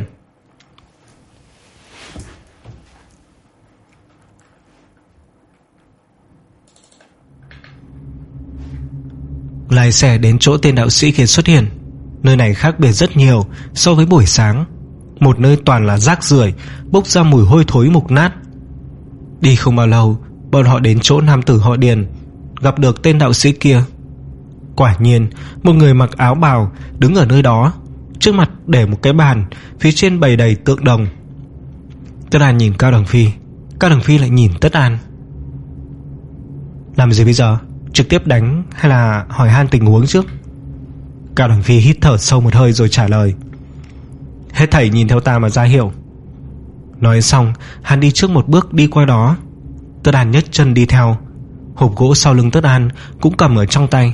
Lái xe đến chỗ tên đạo sĩ kia xuất hiện. Nơi này khác biệt rất nhiều so với buổi sáng, một nơi toàn là rác rưởi, bốc ra mùi hôi thối mục nát. Đi không bao lâu, bọn họ đến chỗ nam tử họ Điền, gặp được tên đạo sĩ kia. Quả nhiên, một người mặc áo bào đứng ở nơi đó, trước mặt để một cái bàn, phía trên bày đầy tượng đồng. Tất Đàn nhìn Cao Đằng Phi, Cao Đằng Phi lại nhìn Tất Đàn. Làm gì bây giờ? Trực tiếp đánh hay là hỏi han tình huống trước? Cao Đằng Phi hít thở sâu một hơi rồi trả lời, hết thảy nhìn theo ta mà ra hiệu. Nói xong, hắn đi trước một bước đi qua đó. Tất Đàn nhấc chân đi theo. Hộp gỗ sau lưng Tất Đàn cũng cầm ở trong tay.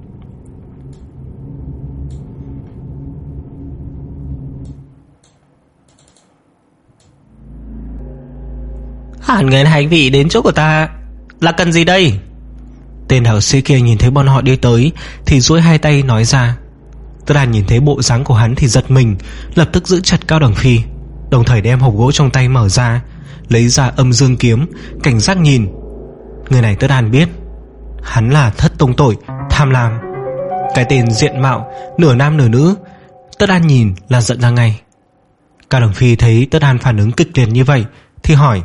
Hẳn người hành vị đến chỗ của ta là cần gì đây? Tên đạo sĩ kia nhìn thấy bọn họ đi tới thì duỗi hai tay nói ra. Tất Đàn nhìn thấy bộ dáng của hắn thì giật mình, lập tức giữ chặt Cao Đằng Phi, đồng thời đem hộp gỗ trong tay mở ra, lấy ra âm dương kiếm, cảnh giác nhìn. Người này Tất Đàn biết, hắn là thất tông tội tham lam. Cái tên diện mạo nửa nam nửa nữ, Tất Đàn nhìn là giận ra ngay. Cao Đằng Phi thấy Tất Đàn phản ứng kịch liệt như vậy thì hỏi,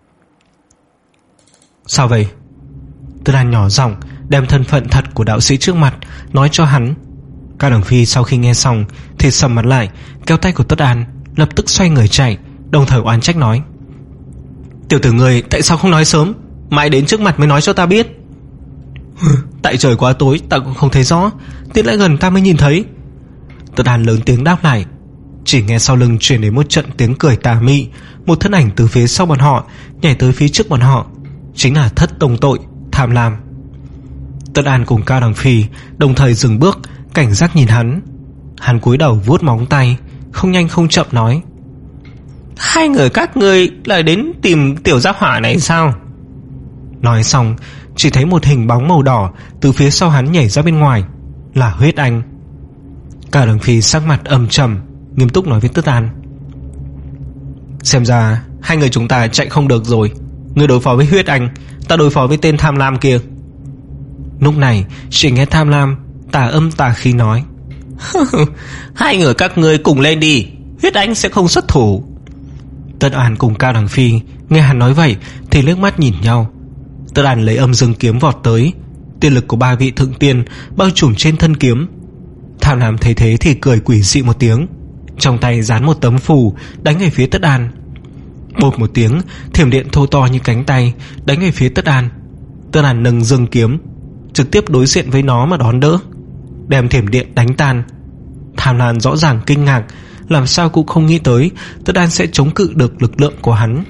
sao vậy? Tất Đàn nhỏ giọng đem thân phận thật của đạo sĩ trước mặt nói cho hắn. Cao Đằng Phi sau khi nghe xong thì sầm mặt lại, kéo tay của Tất Đàn, lập tức xoay người chạy, đồng thời oán trách nói, tiểu tử người tại sao không nói sớm, mãi đến trước mặt mới nói cho ta biết? Tại trời quá tối ta cũng không thấy rõ, tiến lại gần ta mới nhìn thấy. Tất Đàn lớn tiếng đáp lại. Chỉ nghe sau lưng truyền đến một trận tiếng cười tà mị, một thân ảnh từ phía sau bọn họ nhảy tới phía trước bọn họ, chính là thất tông tội tham lam. Tất Đàn cùng Cao Đằng Phi đồng thời dừng bước, cảnh giác nhìn hắn. Hắn cúi đầu vuốt móng tay, không nhanh không chậm nói, hai người các ngươi lại đến tìm tiểu gia hỏa này sao? Nói xong, chỉ thấy một hình bóng màu đỏ từ phía sau hắn nhảy ra bên ngoài, là Huyết Anh. Cao Đằng Phi sắc mặt âm trầm, nghiêm túc nói với Tất Đàn, xem ra hai người chúng ta chạy không được rồi. Ngươi đối phó với Huyết Anh, ta đối phó với tên tham lam kia. Lúc này chỉ nghe Tham Lam tà âm tà khí nói: Hai người các ngươi cùng lên đi, Huyết Anh sẽ không xuất thủ. Tất An cùng Cao Đằng Phi nghe hắn nói vậy thì liếc mắt nhìn nhau. Tất An lấy âm dương kiếm vọt tới, tiên lực của ba vị thượng tiên bao trùm trên thân kiếm. Tham Lam thấy thế thì cười quỷ dị một tiếng, trong tay dán một tấm phù đánh về phía Tất An. Bột một tiếng, thiểm điện thô to như cánh tay đánh về phía Tất An. Tất An nâng dương kiếm trực tiếp đối diện với nó mà đón đỡ, đem thiểm điện đánh tan. Tham Lam rõ ràng kinh ngạc, làm sao cũng không nghĩ tới Tất An sẽ chống cự được lực lượng của hắn.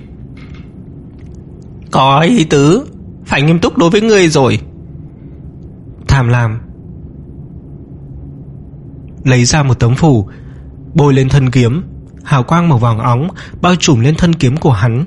Có ý tứ, phải nghiêm túc đối với ngươi rồi. Tham Lam lấy ra một tấm phù bôi lên thân kiếm, hào quang màu vàng óng bao trùm lên thân kiếm của hắn.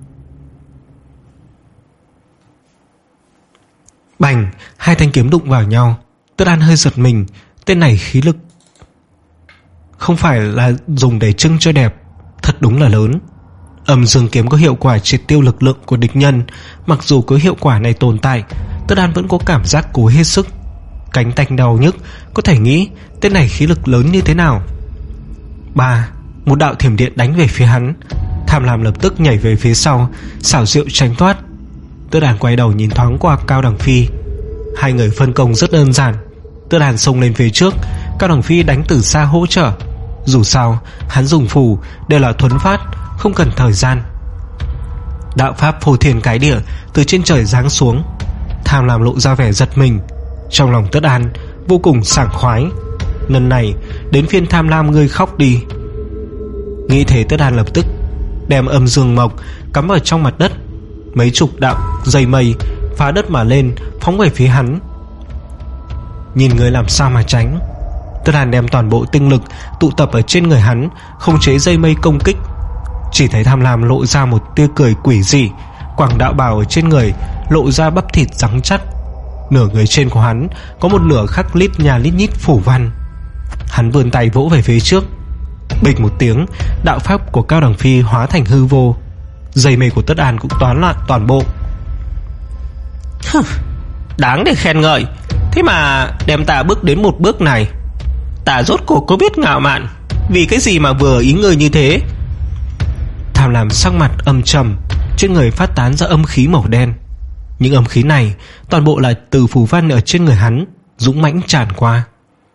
Bành, hai thanh kiếm đụng vào nhau. Tất An hơi giật mình, tên này khí lực không phải là dùng để trưng cho đẹp, thật đúng là lớn. Âm dương kiếm có hiệu quả triệt tiêu lực lượng của địch nhân. Mặc dù có hiệu quả này tồn tại, Tất An vẫn có cảm giác cố hết sức, cánh tay đau nhức, có thể nghĩ tên này khí lực lớn như thế nào. Ba, một đạo thiểm điện đánh về phía hắn. Tham Lam lập tức nhảy về phía sau, xảo diệu tránh thoát. Tất An quay đầu nhìn thoáng qua Cao Đằng Phi. Hai người phân công rất đơn giản. Tất An xông lên phía trước, Cao Đằng Phi đánh từ xa hỗ trợ. Dù sao hắn dùng phù đều là thuấn phát, không cần thời gian. Đạo pháp phô thiên cái địa từ trên trời giáng xuống. Tham Lam lộ ra vẻ giật mình. Trong lòng Tất An vô cùng sảng khoái. Lần này đến phiên Tham Lam ngươi khóc đi. Nghĩ thế, Tất An lập tức đem âm dương mộc cắm vào trong mặt đất. Mấy chục đạo dây mây phá đất mà lên, phóng về phía hắn. Nhìn người làm sao mà tránh. Tất An đem toàn bộ tinh lực tụ tập ở trên người hắn, khống chế dây mây công kích. Chỉ thấy Tham Lam lộ ra một tia cười quỷ dị, quảng đạo bào ở trên người lộ ra bắp thịt rắn chắc. Nửa người trên của hắn có một nửa khắc lít nhà lít nhít phủ văn. Hắn vươn tay vỗ về phía trước. Bịch một tiếng, đạo pháp của Cao Đằng Phi hóa thành hư vô. Dây mây của Tất An cũng toán loạn toàn bộ. Đáng để khen ngợi, thế mà đem ta bước đến một bước này. Ta rốt cuộc có biết ngạo mạn, vì cái gì mà vừa ý người như thế. Tham Lam sắc mặt âm trầm, trên người phát tán ra âm khí màu đen. Những âm khí này toàn bộ là từ phù văn ở trên người hắn dũng mãnh tràn qua.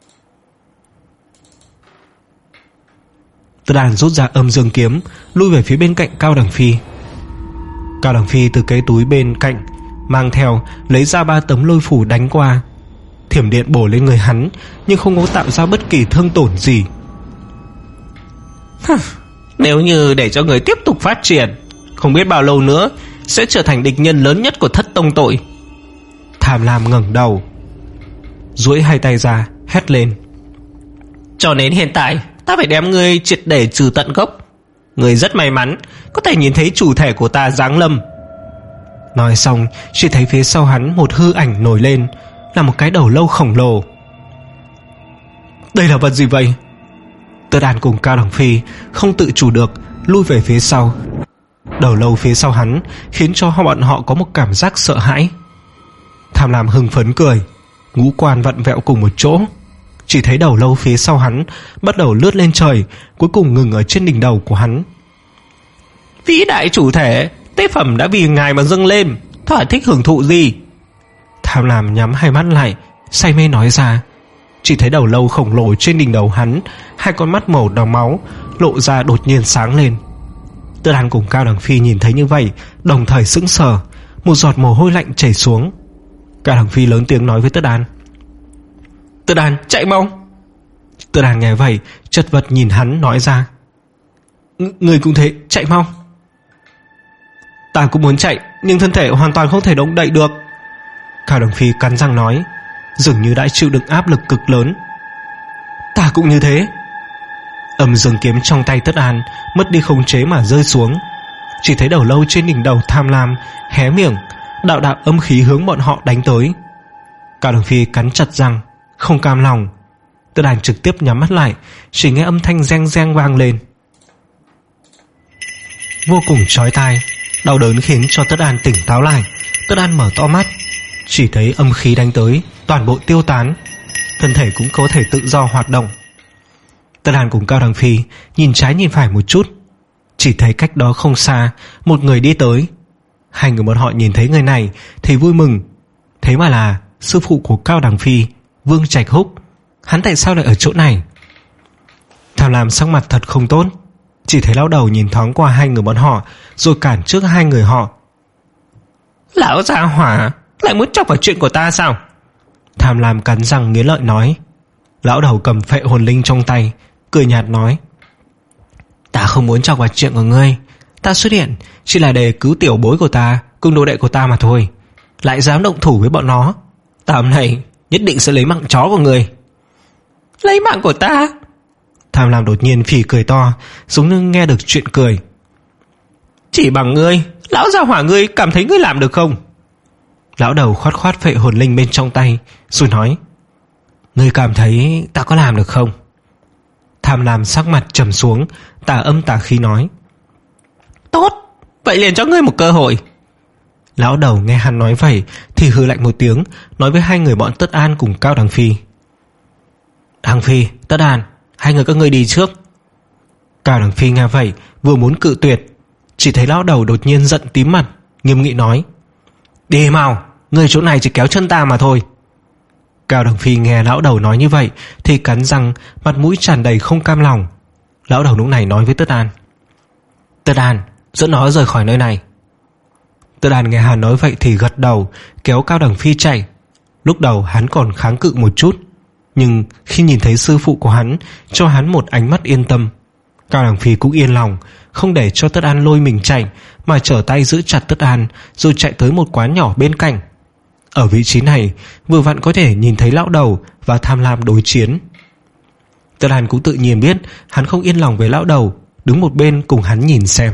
Tất An rút ra âm dương kiếm, lui về phía bên cạnh Cao Đằng Phi. Cao Đằng Phi từ cái túi bên cạnh mang theo lấy ra ba tấm lôi phủ đánh qua. Thiểm điện bổ lên người hắn, nhưng không có tạo ra bất kỳ thương tổn gì. Nếu như để cho người tiếp tục phát triển, không biết bao lâu nữa sẽ trở thành địch nhân lớn nhất của Thất Tông Tội. Tham Lam ngẩng đầu, duỗi hai tay ra hét lên: Cho đến hiện tại ta phải đem ngươi triệt để trừ tận gốc. Ngươi rất may mắn có thể nhìn thấy chủ thể của ta giáng lâm. Nói xong, chỉ thấy phía sau hắn một hư ảnh nổi lên, là một cái đầu lâu khổng lồ. Đây là vật gì vậy? Tất An cùng Cao Đằng Phi không tự chủ được lui về phía sau. Đầu lâu phía sau hắn khiến cho bọn họ có một cảm giác sợ hãi. Tham Lam hưng phấn cười, ngũ quan vặn vẹo cùng một chỗ. Chỉ thấy đầu lâu phía sau hắn bắt đầu lướt lên trời, cuối cùng ngừng ở trên đỉnh đầu của hắn. Vĩ đại chủ thể, tế phẩm đã vì ngài mà dâng lên, thỏa thích hưởng thụ gì? Tham Lam nhắm hai mắt lại, say mê nói ra. Chỉ thấy đầu lâu khổng lồ trên đỉnh đầu hắn, hai con mắt màu đỏ máu lộ ra đột nhiên sáng lên. Tất An cùng Cao Đằng Phi nhìn thấy như vậy đồng thời sững sờ, một giọt mồ hôi lạnh chảy xuống. Cao Đằng Phi lớn tiếng nói với Tất An: Tất An, chạy mau. Tất An nghe vậy chật vật nhìn hắn nói ra: Người cũng thế, chạy mau. Ta cũng muốn chạy, nhưng thân thể hoàn toàn không thể động đậy được. Cao Đằng Phi cắn răng nói, dường như đã chịu đựng áp lực cực lớn. Ta cũng như thế. Âm dương kiếm trong tay Tất An mất đi khống chế mà rơi xuống. Chỉ thấy đầu lâu trên đỉnh đầu Tham Lam hé miệng, đạo đạo âm khí hướng bọn họ đánh tới. Cao Đằng Phi cắn chặt răng, không cam lòng. Tất An trực tiếp nhắm mắt lại, chỉ nghe âm thanh reng reng vang lên, vô cùng chói tai. Đau đớn khiến cho Tất An tỉnh táo lại. Tất An mở to mắt, Chỉ thấy âm khí đánh tới, toàn bộ tiêu tán, thân thể cũng có thể tự do hoạt động. Tất Đàn cùng Cao Đằng Phi nhìn trái nhìn phải một chút, chỉ thấy cách đó không xa một người đi tới. Hai người bọn họ nhìn thấy người này thì vui mừng, thế mà là sư phụ của Cao Đằng Phi, Vương Trạch Húc. Hắn tại sao lại ở chỗ này? Tham Lam sắc mặt thật không tốt, chỉ thấy lão đầu nhìn thoáng qua hai người bọn họ rồi cản trước hai người họ. Lão gia hỏa lại muốn chọc vào chuyện của ta sao? Tham Lam cắn răng nghiến lợi nói. Lão đầu cầm phệ hồn linh trong tay, cười nhạt nói: Ta không muốn chọc vào chuyện của ngươi. Ta xuất hiện chỉ là để cứu tiểu bối của ta cùng đồ đệ của ta mà thôi. Lại dám động thủ với bọn nó, ta hôm nay nhất định sẽ lấy mạng chó của ngươi. Lấy mạng của ta? Tham Lam đột nhiên phì cười to, giống như nghe được chuyện cười. Chỉ bằng ngươi, lão gia hỏa ngươi cảm thấy ngươi làm được không? Lão đầu khoát khoát phệ hồn linh bên trong tay rồi nói: Ngươi cảm thấy ta có làm được không? Tham Lam sắc mặt trầm xuống, tà âm tà khí nói: Tốt, vậy liền cho ngươi một cơ hội. Lão đầu nghe hắn nói vậy thì hừ lạnh một tiếng, nói với hai người bọn Tất An cùng Cao Đằng Phi: Đằng Phi, Tất An, hai người các ngươi đi trước. Cao Đằng Phi nghe vậy vừa muốn cự tuyệt, chỉ thấy lão đầu đột nhiên giận tím mặt, nghiêm nghị nói: Đi mau, ngươi chỗ này chỉ kéo chân ta mà thôi. Cao Đằng Phi nghe lão đầu nói như vậy thì cắn răng, mặt mũi tràn đầy không cam lòng. Lão đầu lúc này nói với Tất An: Tất An, dẫn nó rời khỏi nơi này. Tất An nghe hắn nói vậy thì gật đầu, kéo Cao Đằng Phi chạy. Lúc đầu hắn còn kháng cự một chút, nhưng khi nhìn thấy sư phụ của hắn cho hắn một ánh mắt yên tâm, Cao Đằng Phi cũng yên lòng, không để cho Tất An lôi mình chạy, mà trở tay giữ chặt Tất An rồi chạy tới một quán nhỏ bên cạnh. Ở vị trí này vừa vặn có thể nhìn thấy lão đầu và Tham Lam đối chiến. Tất An cũng tự nhiên biết hắn không yên lòng với lão đầu, đứng một bên cùng hắn nhìn xem.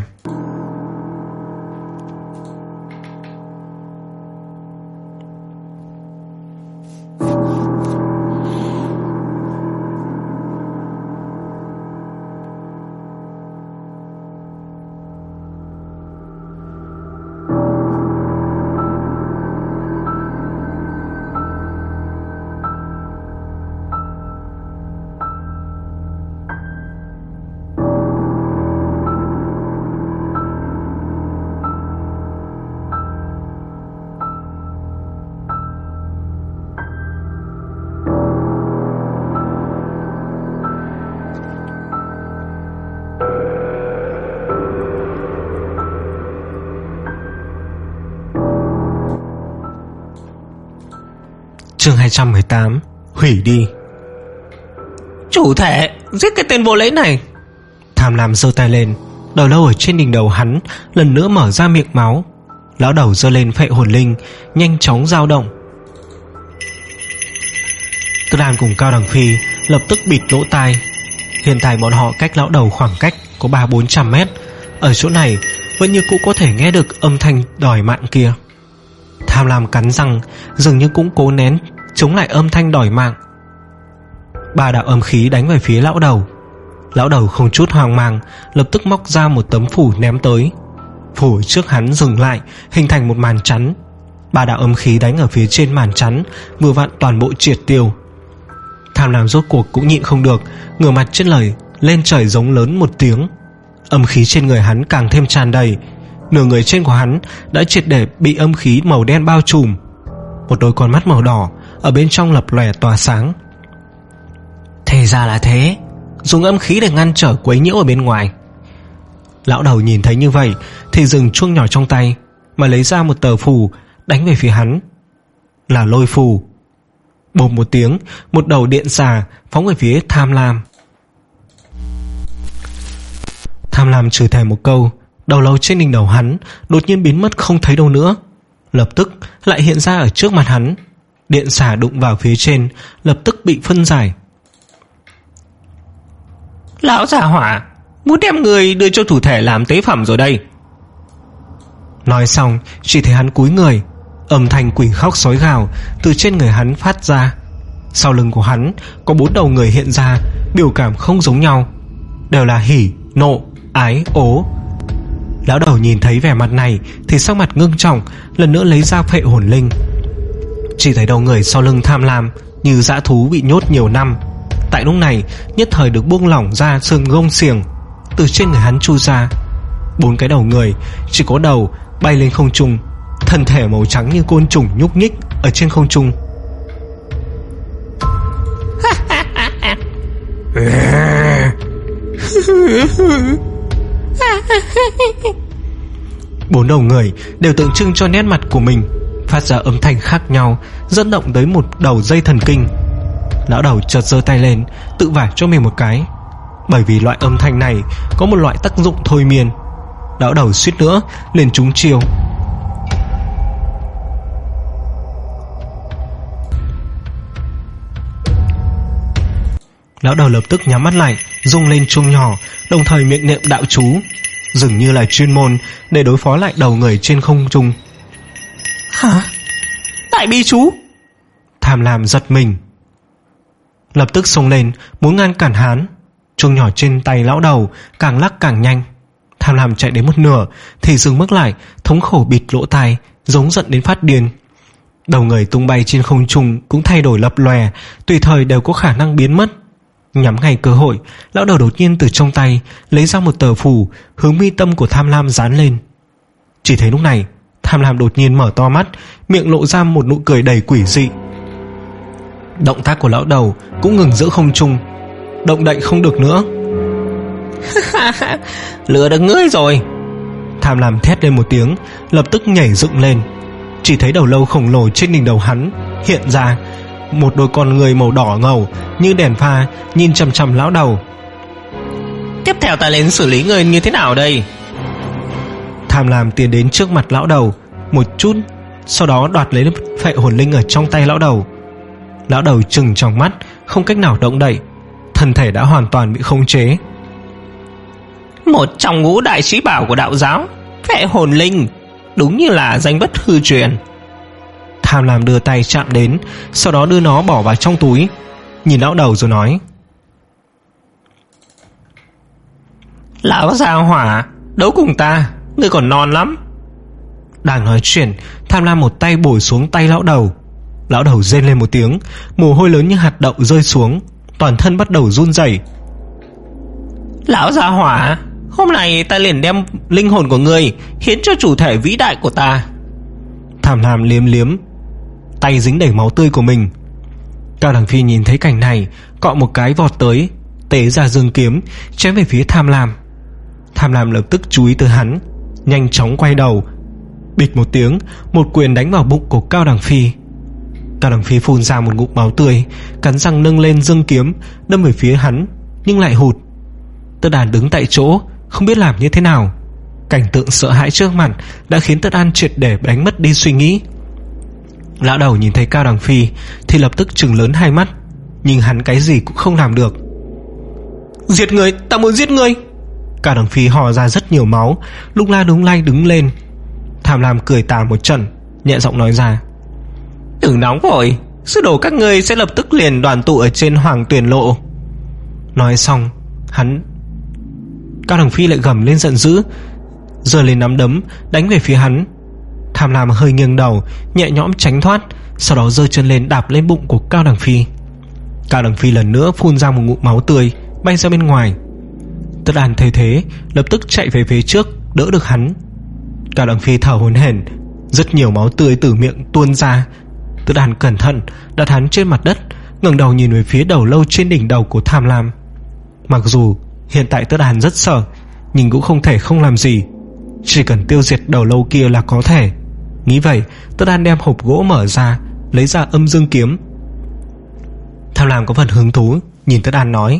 Chương hai trăm mười tám. Hủy đi. Chủ thể, giết cái tên vô lễ này. Tham Lam giơ tay lên, đầu lâu ở trên đỉnh đầu hắn lần nữa mở ra miệng máu. Lão đầu giơ lên phệ hồn linh, nhanh chóng dao động. Tất An cùng Cao Đằng Phi lập tức bịt lỗ tai. Hiện tại bọn họ cách lão đầu khoảng cách có ba bốn trăm mét. Ở chỗ này vẫn như cũ có thể nghe được âm thanh đòi mạng kia. Tham Lam cắn răng, dường như cũng cố nén chống lại âm thanh đòi mạng. Ba đạo âm khí đánh về phía lão đầu. Lão đầu không chút hoang mang, lập tức móc ra một tấm phủ ném tới. Phủ trước hắn dừng lại, hình thành một màn chắn. Ba đạo âm khí đánh ở phía trên màn chắn vừa vặn toàn bộ triệt tiêu. Tham Lam rốt cuộc cũng nhịn không được, ngửa mặt trên lời lên trời giống lớn một tiếng. Âm khí trên người hắn càng thêm tràn đầy. Nửa người trên của hắn đã triệt để bị âm khí màu đen bao trùm. Một đôi con mắt màu đỏ ở bên trong lập lòe tỏa sáng. Thế ra là thế, dùng âm khí để ngăn trở quấy nhiễu ở bên ngoài. Lão đầu nhìn thấy như vậy thì dừng chuông nhỏ trong tay, mà lấy ra một tờ phù đánh về phía hắn. Là lôi phù. Bồm một tiếng, một đầu điện xà phóng về phía Tham Lam. Tham Lam chửi thề một câu, đầu lâu trên đỉnh đầu hắn đột nhiên biến mất không thấy đâu nữa, lập tức lại hiện ra ở trước mặt hắn. Điện xà đụng vào phía trên, lập tức bị phân giải. Lão già hỏa, muốn đem người đưa cho thủ thể làm tế phẩm rồi đây. Nói xong, chỉ thấy hắn cúi người, âm thanh quỷ khóc sói gào từ trên người hắn phát ra. Sau lưng của hắn có bốn đầu người hiện ra, biểu cảm không giống nhau, đều là hỉ, nộ, ái, ố. Lão đầu nhìn thấy vẻ mặt này thì sắc mặt ngưng trọng, lần nữa lấy ra phệ hồn linh. Chỉ thấy đầu người sau lưng Tham Lam như dã thú bị nhốt nhiều năm, tại lúc này nhất thời được buông lỏng ra xương gông xiềng. Từ trên người hắn chui ra bốn cái đầu người, chỉ có đầu bay lên không trung, thân thể màu trắng như côn trùng nhúc nhích ở trên không trung. Bốn đầu người đều tượng trưng cho nét mặt của mình phát ra âm thanh khác nhau, dẫn động tới một đầu dây thần kinh. Lão đầu chợt giơ tay lên tự vả cho mình một cái, bởi vì loại âm thanh này có một loại tác dụng thôi miên. Lão đầu suýt nữa liền trúng chiêu. Lão đầu lập tức nhắm mắt lại, rung lên chuông nhỏ, đồng thời miệng niệm đạo chú, dường như là chuyên môn để đối phó lại đầu người trên không trung. Hả? Đại bi chú? Tham Lam giật mình, lập tức xông lên muốn ngăn cản hắn. Chuông nhỏ trên tay lão đầu càng lắc càng nhanh. Tham Lam chạy đến một nửa thì dừng bước lại, thống khổ bịt lỗ tai, giống giận đến phát điên. Đầu người tung bay trên không trung cũng thay đổi lập lòe, tùy thời đều có khả năng biến mất. Nhắm ngay cơ hội, lão đầu đột nhiên từ trong tay lấy ra một tờ phù, hướng mi tâm của Tham Lam dán lên. Chỉ thấy lúc này Tham Lam đột nhiên mở to mắt, miệng lộ ra một nụ cười đầy quỷ dị. Động tác của lão đầu cũng ngừng giữa không trung, động đậy không được nữa. Lừa được ngươi rồi. Tham Lam thét lên một tiếng, lập tức nhảy dựng lên. Chỉ thấy đầu lâu khổng lồ trên đỉnh đầu hắn hiện ra một đôi con người màu đỏ ngầu như đèn pha, nhìn chằm chằm lão đầu. Tiếp theo ta lên xử lý ngươi như thế nào đây? Tham Lam tiến đến trước mặt lão đầu một chút, sau đó đoạt lấy phệ hồn linh ở trong tay lão đầu. Lão đầu trừng trong mắt, không cách nào động đậy, thân thể đã hoàn toàn bị khống chế. Một trong ngũ đại trí bảo của đạo giáo, phệ hồn linh, đúng như là danh bất hư truyền. Tham Lam đưa tay chạm đến, sau đó đưa nó bỏ vào trong túi, nhìn lão đầu rồi nói: Lão gia hỏa, đấu cùng ta, ngươi còn non lắm. Đang nói chuyện, Tham Lam một tay bổ xuống tay lão đầu. Lão đầu rên lên một tiếng, mồ hôi lớn như hạt đậu rơi xuống, toàn thân bắt đầu run rẩy. Lão gia hỏa, hôm nay ta liền đem linh hồn của ngươi hiến cho chủ thể vĩ đại của ta. Tham Lam liếm liếm tay dính đầy máu tươi của mình. Cao Đằng Phi nhìn thấy cảnh này, cọ một cái vọt tới, tế ra dương kiếm chém về phía Tham Lam. Tham Lam lập tức chú ý tới hắn, nhanh chóng quay đầu, bịch một tiếng, một quyền đánh vào bụng của Cao Đằng Phi. Cao Đằng Phi phun ra một ngụm máu tươi, cắn răng nâng lên dương kiếm đâm về phía hắn, nhưng lại hụt. Tất Đàn đứng tại chỗ không biết làm như thế nào. Cảnh tượng sợ hãi trước mặt đã khiến Tất An triệt để đánh mất đi suy nghĩ. Lão đầu nhìn thấy Cao Đằng Phi thì lập tức trừng lớn hai mắt, nhưng hắn cái gì cũng không làm được. Giết người, ta muốn giết người. Cao Đằng Phi hò ra rất nhiều máu, lúc la đúng lay đứng lên. Tham Lam cười tà một trận, nhẹ giọng nói ra: Đừng nóng vội, sư đồ các ngươi sẽ lập tức liền đoàn tụ ở trên Hoàng Tuyền Lộ. Nói xong, hắn Cao Đằng Phi lại gầm lên giận dữ, giơ lên nắm đấm đánh về phía hắn. Tham Lam hơi nghiêng đầu, nhẹ nhõm tránh thoát, sau đó giơ chân lên đạp lên bụng của Cao Đằng Phi. Cao Đằng Phi lần nữa phun ra một ngụm máu tươi, bay ra bên ngoài. Tất Đàn thấy thế lập tức chạy về phía trước, đỡ được hắn. Cao Đằng Phi thở hổn hển, rất nhiều máu tươi từ miệng tuôn ra. Tất Đàn cẩn thận đặt hắn trên mặt đất, ngẩng đầu nhìn về phía đầu lâu trên đỉnh đầu của Tham Lam. Mặc dù hiện tại Tất Đàn rất sợ, nhưng cũng không thể không làm gì, chỉ cần tiêu diệt đầu lâu kia là có thể. Nghĩ vậy, Tất Đàn đem hộp gỗ mở ra, lấy ra âm dương kiếm. Tham Lam có phần hứng thú nhìn Tất Đàn nói: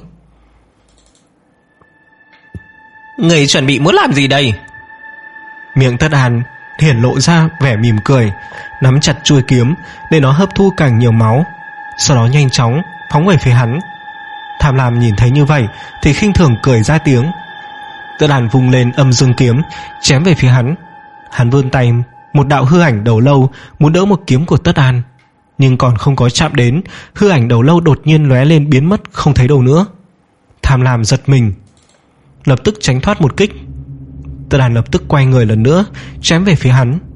Người chuẩn bị muốn làm gì đây? Miệng Tất Đàn hiển lộ ra vẻ mỉm cười, nắm chặt chuôi kiếm để nó hấp thu càng nhiều máu, sau đó nhanh chóng phóng về phía hắn. Tham Lam nhìn thấy như vậy thì khinh thường cười ra tiếng. Tất Đàn vung lên âm dương kiếm chém về phía hắn. Hắn vươn tay, một đạo hư ảnh đầu lâu muốn đỡ một kiếm của Tất Đàn, nhưng còn không có chạm đến, hư ảnh đầu lâu đột nhiên lóe lên biến mất không thấy đâu nữa. Tham Lam giật mình, lập tức tránh thoát một kích. Tất Đàn lập tức quay người lần nữa chém về phía hắn.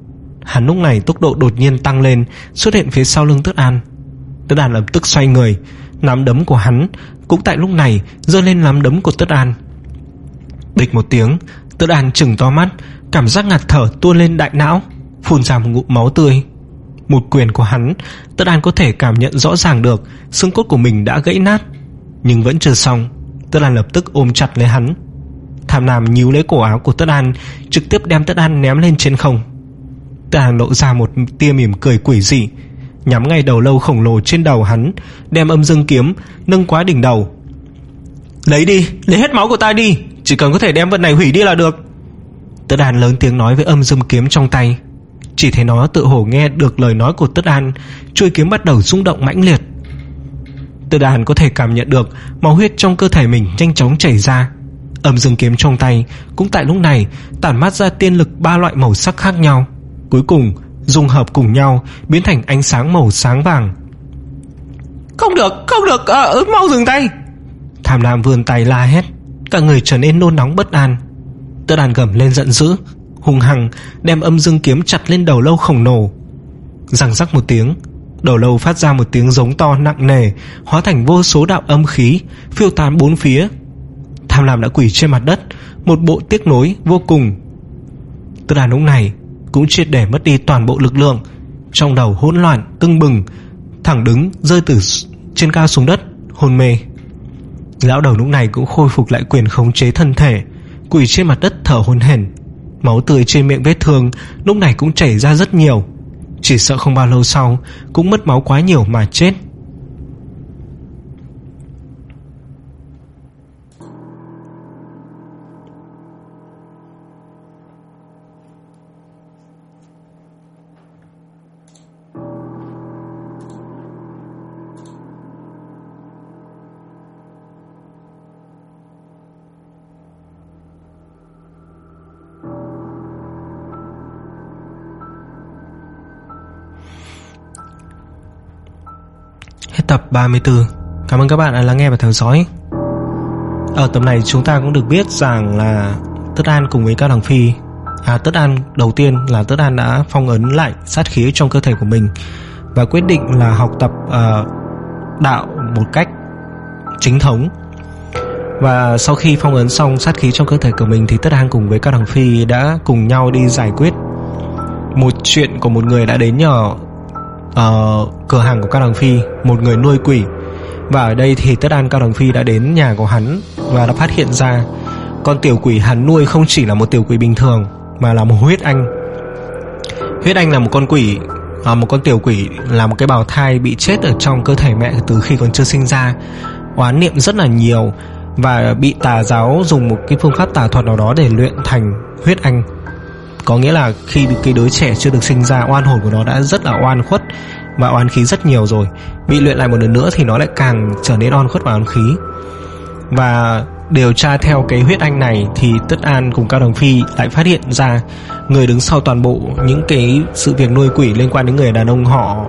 Hắn lúc này tốc độ đột nhiên tăng lên, xuất hiện phía sau lưng Tất An. Tất An lập tức xoay người, nắm đấm của hắn cũng tại lúc này giơ lên nắm đấm của Tất An. Bịch một tiếng, Tất An trừng to mắt, cảm giác ngạt thở tuôn lên đại não, phun ra một ngụm máu tươi. Một quyền của hắn, Tất An có thể cảm nhận rõ ràng được xương cốt của mình đã gãy nát. Nhưng vẫn chưa xong, Tất An lập tức ôm chặt lấy hắn. Tham Lam níu lấy cổ áo của Tất An, trực tiếp đem Tất An ném lên trên không. Tất An lộ ra một tia mỉm cười quỷ dị, nhắm ngay đầu lâu khổng lồ trên đầu hắn, đem âm dương kiếm nâng quá đỉnh đầu. Lấy đi, lấy hết máu của ta đi, chỉ cần có thể đem vật này hủy đi là được. Tất An lớn tiếng nói với âm dương kiếm trong tay. Chỉ thấy nó tự hổ nghe được lời nói của Tất An, chuôi kiếm bắt đầu rung động mãnh liệt. Tất An có thể cảm nhận được máu huyết trong cơ thể mình nhanh chóng chảy ra. Âm dương kiếm trong tay cũng tại lúc này tản mát ra tiên lực ba loại màu sắc khác nhau, cuối cùng dung hợp cùng nhau biến thành ánh sáng màu sáng vàng. Không được, không được, à, mau dừng tay. Tham Lam vươn tay la hét, cả người trở nên nôn nóng bất an. Tất An gầm lên giận dữ, hung hăng đem âm dương kiếm chặt lên đầu lâu khổng lồ. Răng rắc một tiếng, đầu lâu phát ra một tiếng giống to nặng nề, hóa thành vô số đạo âm khí phiêu tán bốn phía. Tham Lam đã quỳ trên mặt đất, một bộ tiếc nuối vô cùng. Tất An lúc này cũng triệt để mất đi toàn bộ lực lượng, trong đầu hỗn loạn tưng bừng, thẳng đứng rơi từ trên cao xuống đất, hôn mê. Lão đầu lúc này cũng khôi phục lại quyền khống chế thân thể, quỳ trên mặt đất thở hổn hển. Máu tươi trên miệng vết thương lúc này cũng chảy ra rất nhiều, chỉ sợ không bao lâu sau cũng mất máu quá nhiều mà chết. Hết tập ba mươi tư. Cảm ơn các bạn đã lắng nghe và theo dõi. Ở tập này chúng ta cũng được biết rằng là Tất An cùng với Cao Đằng Phi, à, Tất An đầu tiên là Tất An đã phong ấn lại sát khí trong cơ thể của mình và quyết định là học tập uh, đạo một cách chính thống. Và sau khi phong ấn xong sát khí trong cơ thể của mình thì Tất An cùng với Cao Đằng Phi đã cùng nhau đi giải quyết một chuyện của một người đã đến nhờ uh, cửa hàng của Cao Đằng Phi, một người nuôi quỷ. Và ở đây thì Tất An, Cao Đằng Phi đã đến nhà của hắn và đã phát hiện ra con tiểu quỷ hắn nuôi không chỉ là một tiểu quỷ bình thường mà là một huyết anh. Huyết anh là một con quỷ, à, một con tiểu quỷ, là một cái bào thai bị chết ở trong cơ thể mẹ từ khi còn chưa sinh ra, oán niệm rất là nhiều và bị tà giáo dùng một cái phương pháp tà thuật nào đó để luyện thành huyết anh. Có nghĩa là khi cái đứa trẻ chưa được sinh ra, oan hồn của nó đã rất là oan khuất và oán khí rất nhiều rồi, bị luyện lại một lần nữa thì nó lại càng trở nên oan khuất và oán khí. Và điều tra theo cái huyết anh này thì Tất An cùng Cao Đằng Phi lại phát hiện ra người đứng sau toàn bộ những cái sự việc nuôi quỷ liên quan đến người đàn ông họ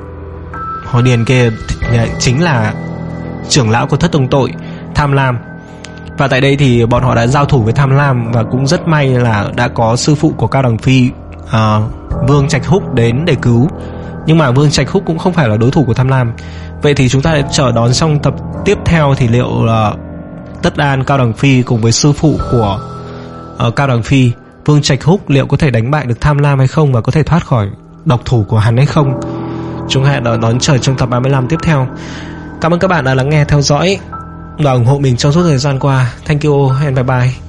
họ Điền kia chính là trưởng lão của Thất Tông Tội, Tham Lam. Và tại đây thì bọn họ đã giao thủ với Tham Lam và cũng rất may là đã có sư phụ của Cao Đằng Phi, uh, Vương Trạch Húc đến để cứu. Nhưng mà Vương Trạch Húc cũng không phải là đối thủ của Tham Lam. Vậy thì chúng ta sẽ chờ đón xong tập tiếp theo thì liệu là Tất An, Cao Đằng Phi cùng với sư phụ của uh, Cao Đằng Phi, Vương Trạch Húc liệu có thể đánh bại được Tham Lam hay không và có thể thoát khỏi độc thủ của hắn hay không. Chúng ta hãy đón, đón chờ trong tập ba mươi lăm tiếp theo. Cảm ơn các bạn đã lắng nghe theo dõi và ủng hộ mình trong suốt thời gian qua. Thank you and bye bye.